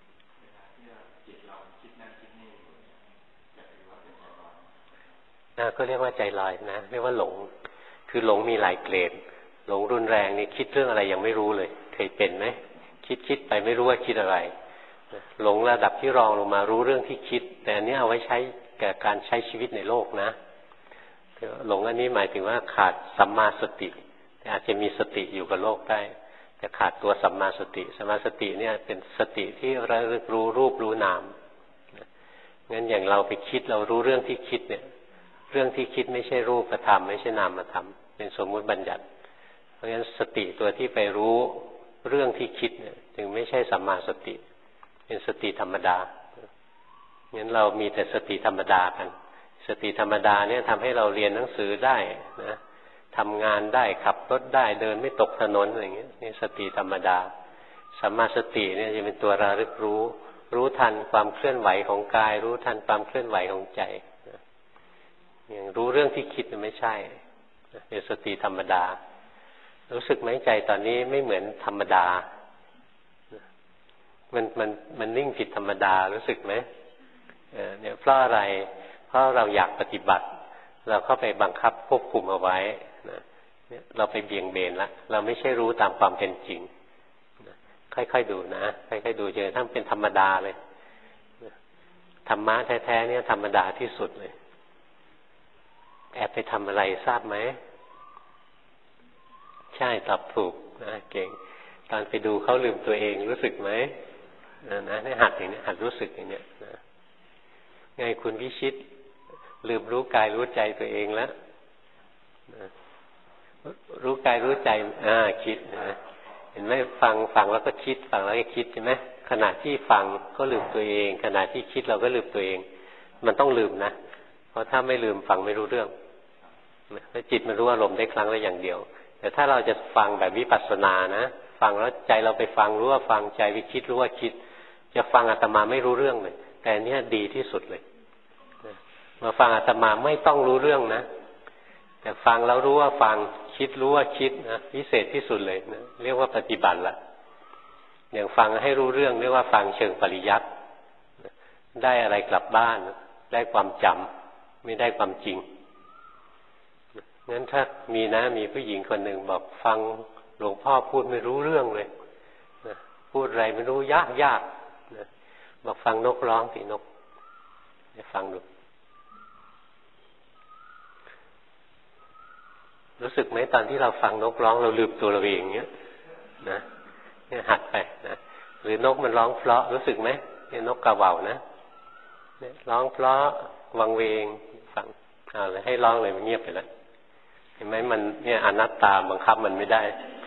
ก็เรียกว่าใจลอยนะเรียกว่าหลงคือหลงมีหลายเกรดหลงรุนแรงนี่คิดเรื่องอะไรยังไม่รู้เลยเคยเป็นไหมคิดไปไม่รู้ว่าคิดอะไรหลงระดับที่รองลงมารู้เรื่องที่คิดแต่อันนี้เอาไว้ใช้กับการใช้ชีวิตในโลกนะหลงอันนี้หมายถึงว่าขาดสัมมาสติแต่อาจจะมีสติอยู่กับโลกได้แต่ขาดตัวสัมมาสติสัมมาสติเนี่ยเป็นสติที่ระลึกรู้รูปรู้นามงั้นอย่างเราไปคิดเรารู้เรื่องที่คิดเนี่ยเรื่องที่คิดไม่ใช่รูปธรรมไม่ใช่นามธรรมเป็นสมมุติบัญญัติเพราะงั้นสติตัวที่ไปรู้เรื่องที่คิดเนี่ยจึงไม่ใช่สัมมาสติเป็นสติธรรมดางั้นเรามีแต่สติธรรมดากันสติธรรมดาเนี่ยทำให้เราเรียนหนังสือได้นะทำงานได้ขับรถได้เดินไม่ตกถนนอะไรเงี้ยนี่สติธรรมดาสัมมาสติเนี่ยจะเป็นตัวระลึกรู้ทันความเคลื่อนไหวของกายรู้ทันความเคลื่อนไหวของใจอย่างรู้เรื่องที่คิดไม่ใช่เป็นสติธรรมดารู้สึกไหมใจตอนนี้ไม่เหมือนธรรมดามันนิ่งผิดธรรมดารู้สึกไหมเนี่ยเพราะอะไรเพราะเราอยากปฏิบัติเราเข้าไปบังคับควบคุมเอาไว้เนี่ยเราไปเบี่ยงเบนละเราไม่ใช่รู้ตามความเป็นจริงค่อยๆดูนะค่อยๆดูจนกระทั่งเป็นธรรมดาเลยธรรมะแท้ๆเนี่ยธรรมดาที่สุดเลยแอบไปทำอะไรทราบไหมใช่ตอบถูกนะเก่งตอนไปดูเขาลืมตัวเองรู้สึกไหมนะให้หัดอย่างนี้หัดรู้สึกอย่างนี้นะไงคุณพิชิตลืมรู้กายรู้ใจตัวเองแล้วนะรู้กายรู้ใจคิดนะเห็นไหมฟังแล้วก็คิดฟังแล้วก็คิดใช่ไหมขณะที่ฟังก็ลืมตัวเองขณะที่คิดเราก็ลืมตัวเองมันต้องลืมนะเพราะถ้าไม่ลืมฟังไม่รู้เรื่องแล้วจิตมันรู้อารมณ์ได้ครั้งละอย่างเดียวแต่ถ้าเราจะฟังแบบวิปัสสนานะฟังแล้วใจเราไปฟังรู้ว่าฟังใจไปคิดรู้ว่าคิดจะฟังอาตมาไม่รู้เรื่องเลยแต่เนี้ยดีที่สุดเลยมาฟังอาตมาไม่ต้องรู้เรื่องนะแต่ฟังแล้วรู้ว่าฟังคิดรู้ว่าคิดนะพิเศษที่สุดเลยนะเรียกว่าปฏิบัติละอย่างฟังให้รู้เรื่องเรียกว่าฟังเชิงปริยัติได้อะไรกลับบ้านได้ความจำไม่ได้ความจริงงั้นถ้ามีผู้หญิงคนหนึ่งบอกฟังหลวงพ่อพูดไม่รู้เรื่องเลยนะพูดอะไรไม่รู้ยากนะบอกฟังนกร้องสินกให้ฟังดูรู้สึกไหมตอนที่เราฟังนกร้องเราลืมตัวเราเองเนี้ยนะเนี่ยหัดไปนะหรือนกมันร้องเพราะรู้สึกไหมเนี่ยนกกระเหว่านะเนี่ยร้องเพราะวังเวงฟังเลยให้ร้องเลยมันเงียบไปแล้วเห็นไหมมันเนี่ยอนัตตาบังคับมันไม่ได้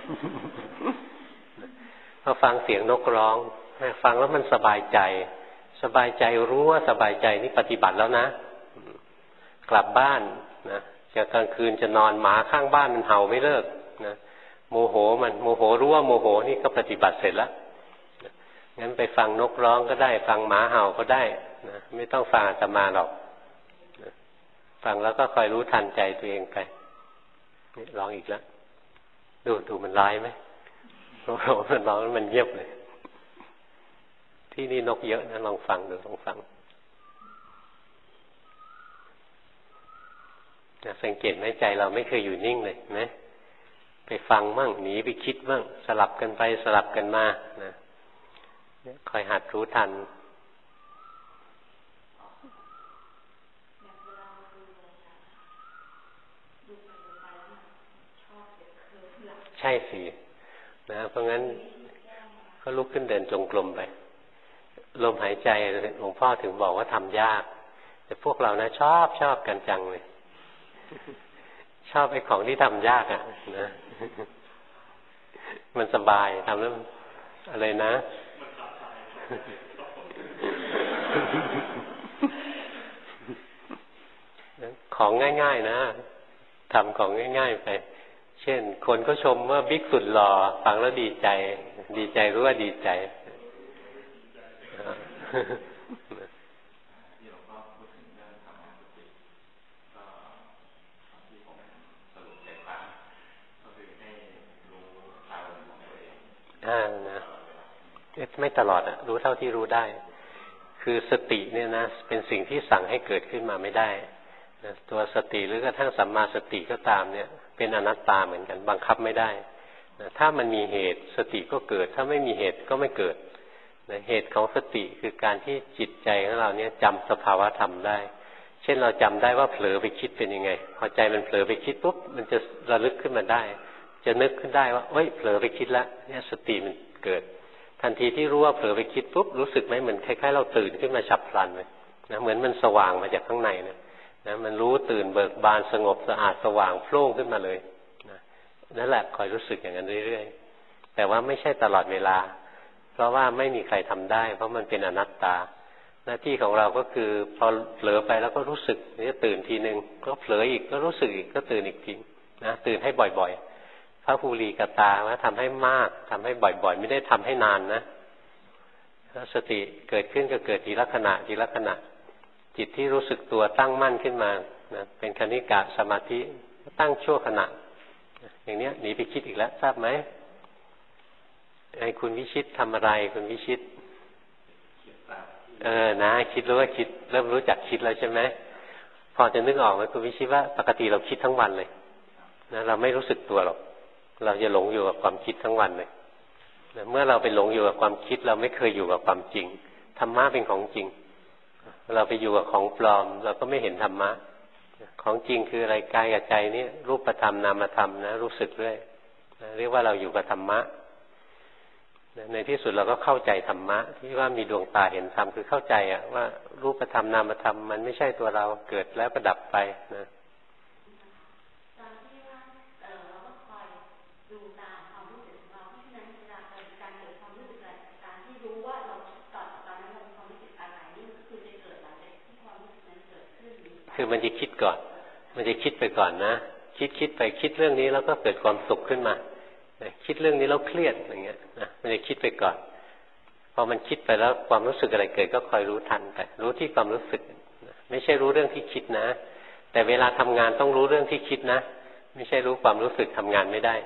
พอฟังเสียงนกร้องฟังแล้วมันสบายใจรู้ว่าสบายใจนี่ปฏิบัติแล้วนะกลับบ้านนะจะกลางคืนจะนอนหมาข้างบ้านมันเห่าไม่เลิกนะโมโหรู้ว่าโมโหนี่ก็ปฏิบัติเสร็จแล้วงั้นไปฟังนกร้องก็ได้ฟังหมาเห่าก็ได้นะไม่ต้องฟังอาตมาหรอกนะฟังแล้วก็คอยรู้ทันใจตัวเองไปร้องอีกแล้วดูมันร้ายไหมมันร้องมันเงียบเลยที่นี่นกเยอะนะลองฟังดูลองฟังสังเกตไหมใจเราไม่เคยอยู่นิ่งเลยนะไปฟังมั่งหนีไปคิดมั่งสลับกันไปสลับกันมานะคอยหัดรู้ทันใช่สินะเพราะงั้นก็ลุกขึ้นเดินจงกรมไปลมหายใจหลวงพ่อถึงบอกว่าทำยากแต่พวกเรานะชอบกันจังเลยชอบไอ้ของที่ทำยากอ่ะนะมันสบายทำแล้วอะไรนะของง่ายๆนะทำของง่ายๆไปเช่นคนก็ชมว่าบิ๊กสุดหล่อฟังแล้วดีใจรู้ว่าดีใจนะไม่ตลอดอะรู้เท่าที่รู้ได้คือสติเนี่ยนะเป็นสิ่งที่สั่งให้เกิดขึ้นมาไม่ได้นะตัวสติหรือกระทั่งสัมมาสติก็ตามเนี่ยเป็นอนัตตาเหมือนกันบังคับไม่ได้นะถ้ามันมีเหตุสติก็เกิดถ้าไม่มีเหตุก็ไม่เกิดนะเหตุของสติคือการที่จิตใจของเราเนี่ยจำสภาวะธรรมได้เช่นช่นเราจำได้ว่าเผลอไปคิดเป็นยังไงพอใจมันเผลอไปคิดปุ๊บมันจะระลึกขึ้นมาได้จะนึกขึ้นได้ว่าเอ้ยเผลอไปคิดแล้วเนี่ยสติมันเกิดทันทีที่รู้ว่าเผลอไปคิดปุ๊บรู้สึกไหมเหมือนคล้ายๆเราตื่นขึ้นมาฉับพลันเลยนะเหมือนมันสว่างมาจากข้างในนะมันรู้ตื่นเบิกบานสงบสะอาดสว่างโพล่งขึ้นมาเลยนะนั่นแหละคอยรู้สึกอย่างนั้นเรื่อยๆแต่ว่าไม่ใช่ตลอดเวลาเพราะว่าไม่มีใครทำได้เพราะมันเป็นอนัตตาหน้าที่ของเราก็คือพอเผลอไปแล้วก็รู้สึกนี่ตื่นทีนึงก็เผลออีกก็รู้สึกอีกก็ตื่นอีกทีนะตื่นให้บ่อยๆพระภูริกตาว่าทำให้มากทำให้บ่อยๆไม่ได้ทำให้นานนะสติเกิดขึ้นก็เกิดทีละขณะทีละขณะจิตที่รู้สึกตัวตั้งมั่นขึ้นมานะเป็นคณิกะสมาธิตั้งชั่วขณะอย่างนี้หนีไปคิดอีกแล้วทราบไหมไอ้คุณวิชิตทำอะไรคุณวิชิตนะคิดรู้ว่าคิดเริ่มรู้จักคิดแล้วใช่ไหมพอจะนึกออกไหมคุณวิชิตว่าปกติเราคิดทั้งวันเลยนะเราไม่รู้สึกตัวหรอกเราจะหลงอยู่กับความคิดทั้งวันเลยนะเมื่อเราไปหลงอยู่กับความคิดเราไม่เคยอยู่กับความจริงธรรมะเป็นของจริงเราไปอยู่กับของปลอมเราก็ไม่เห็นธรรมะของจริงคืออะไรกายกับใจนี่รูปธรรมนามธรรมนะรู้สึกเรื่อยนะเรียกว่าเราอยู่กับธรรมะในที่สุดเราก็เข้าใจธรรมะที่ว่ามีดวงตาเห็นธรรมคือเข้าใจว่ารูปธรรมนามธรรมมันไม่ใช่ตัวเราเกิดแล้วก็ดับไปนะคือมันจะคิดก่อนมันจะคิดไปก่อนนะคิดไปคิดเรื่องนี้แล้วก็เกิดความสุขขึ้นมาคิดเรื่องนี้แล้วเครียดอย่างเงี้ยนะมันจะคิดไปก่อนพอมันคิดไปแล้วความรู้สึกอะไรเกิดก็คอยรู้ทันไปรู้ที่ความรู้สึกไม่ใช่รู้เรื่องที่คิดนะแต่เวลาทำงานต้องรู้เรื่องที่คิดนะไม่ใช่รู้ความรู้สึกทำงานไม่ได้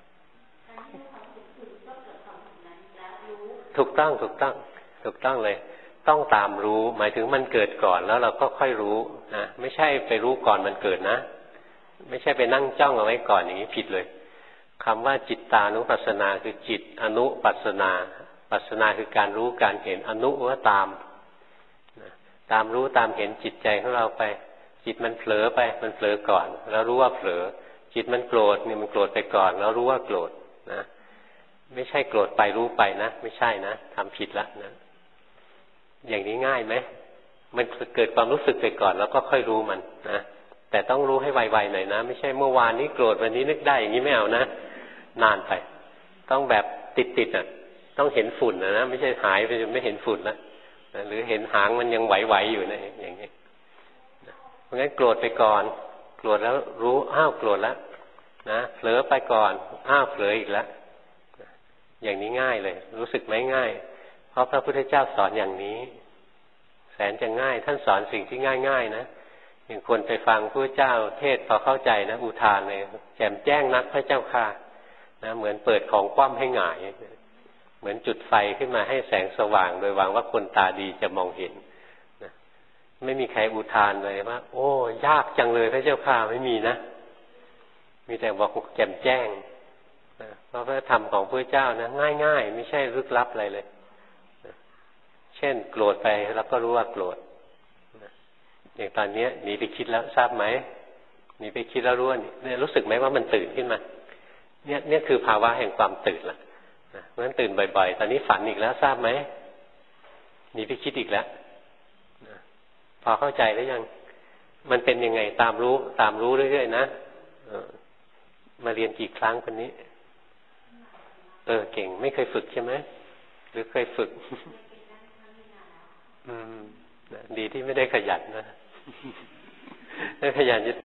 ถูกต้องเลยต้องตามรู้หมายถึงมันเกิดก่อนแล้วเราก็ค่อยรู้นะไม่ใช่ไปรู้ก่อนมันเกิดนะไม่ใช่ไปนั่งจ้องเอาไว้ก่อนอย่างนี้ผิดเลยคำว่าจิตตานุปัสสนาคือจิตอนุปัสสนาปัสสนาคือการรู้การเห็นอนุว่าตามตามรู้ตามเห็นจิตใจของเราไปจิตมันเผลอไปมันเผลอก่อนแล้วรู้ว่าเผลอจิตมันโกรธเนี่ยมันโกรธไปก่อนแล้วรู้ว่าโกรธนะไม่ใช่โกรธไปรู้ไปนะไม่ใช่นะทำผิดละนะอย่างนี้ง่ายไหมมันเกิดความรู้สึกไปก่อนแล้วก็ค่อยรู้มันนะแต่ต้องรู้ให้ไวๆหน่อยนะไม่ใช่เมื่อวานนี้โกรธวันนี้นึกได้อย่างนี้ไม่เอานะนานไปต้องแบบติดอ่ะต้องเห็นฝุ่นนะไม่ใช่หายไปจนไม่เห็นฝุ่นแล้วหรือเห็นหางมันยังไหวๆอยู่นะอย่างนี้เพราะงั้นโกรธไปก่อนโกรธแล้วรู้อ้าวโกรธแล้วนะเผลอไปก่อนอ้าวเผลออีกแล้วอย่างนี้ง่ายเลยรู้สึกไหมง่ายเพราะพระพุทธเจ้าสอนอย่างนี้แสนจะง่ายท่านสอนสิ่งที่ง่ายๆนะอย่างคนไปฟังพระเจ้าเทศพอเข้าใจนะอุทานเลยแจ่มแจ้งนักพระเจ้าค่ะนะเหมือนเปิดของคว่ำให้หงายเหมือนจุดไฟขึ้นมาให้แสงสว่างโดยหวังว่าคนตาดีจะมองเห็นนะไม่มีใครอุทานเลยว่าโอ้ยากจังเลยพระเจ้าค่ะไม่มีนะมีแต่บอกแจ่มแจ้งนะเพราะพระธรรมของพระเจ้านะง่ายๆไม่ใช่ลึกลับอะไรเลยเช่นโกรธไปแล้วก็รู้ว่าโกรธอย่างตอนนี้หนีไปคิดแล้วทราบไหมหนีไปคิดแล้วรู้เนี่ยรู้สึกไหมว่ามันตื่นขึ้นมาเนี่ยคือภาวะแห่งความตื่นละเพราะฉะนั้นตื่นบ่อยๆตอนนี้ฝันอีกแล้วทราบไหมหนีไปคิดอีกแล้วพอเข้าใจแล้วยังมันเป็นยังไงตามรู้เรื่อยๆนะมาเรียนกี่ครั้งคนนี้เก่งไม่เคยฝึกใช่ไหมหรือเคยฝึกดีที่ไม่ได้ขยันนะถ้าขยันจะ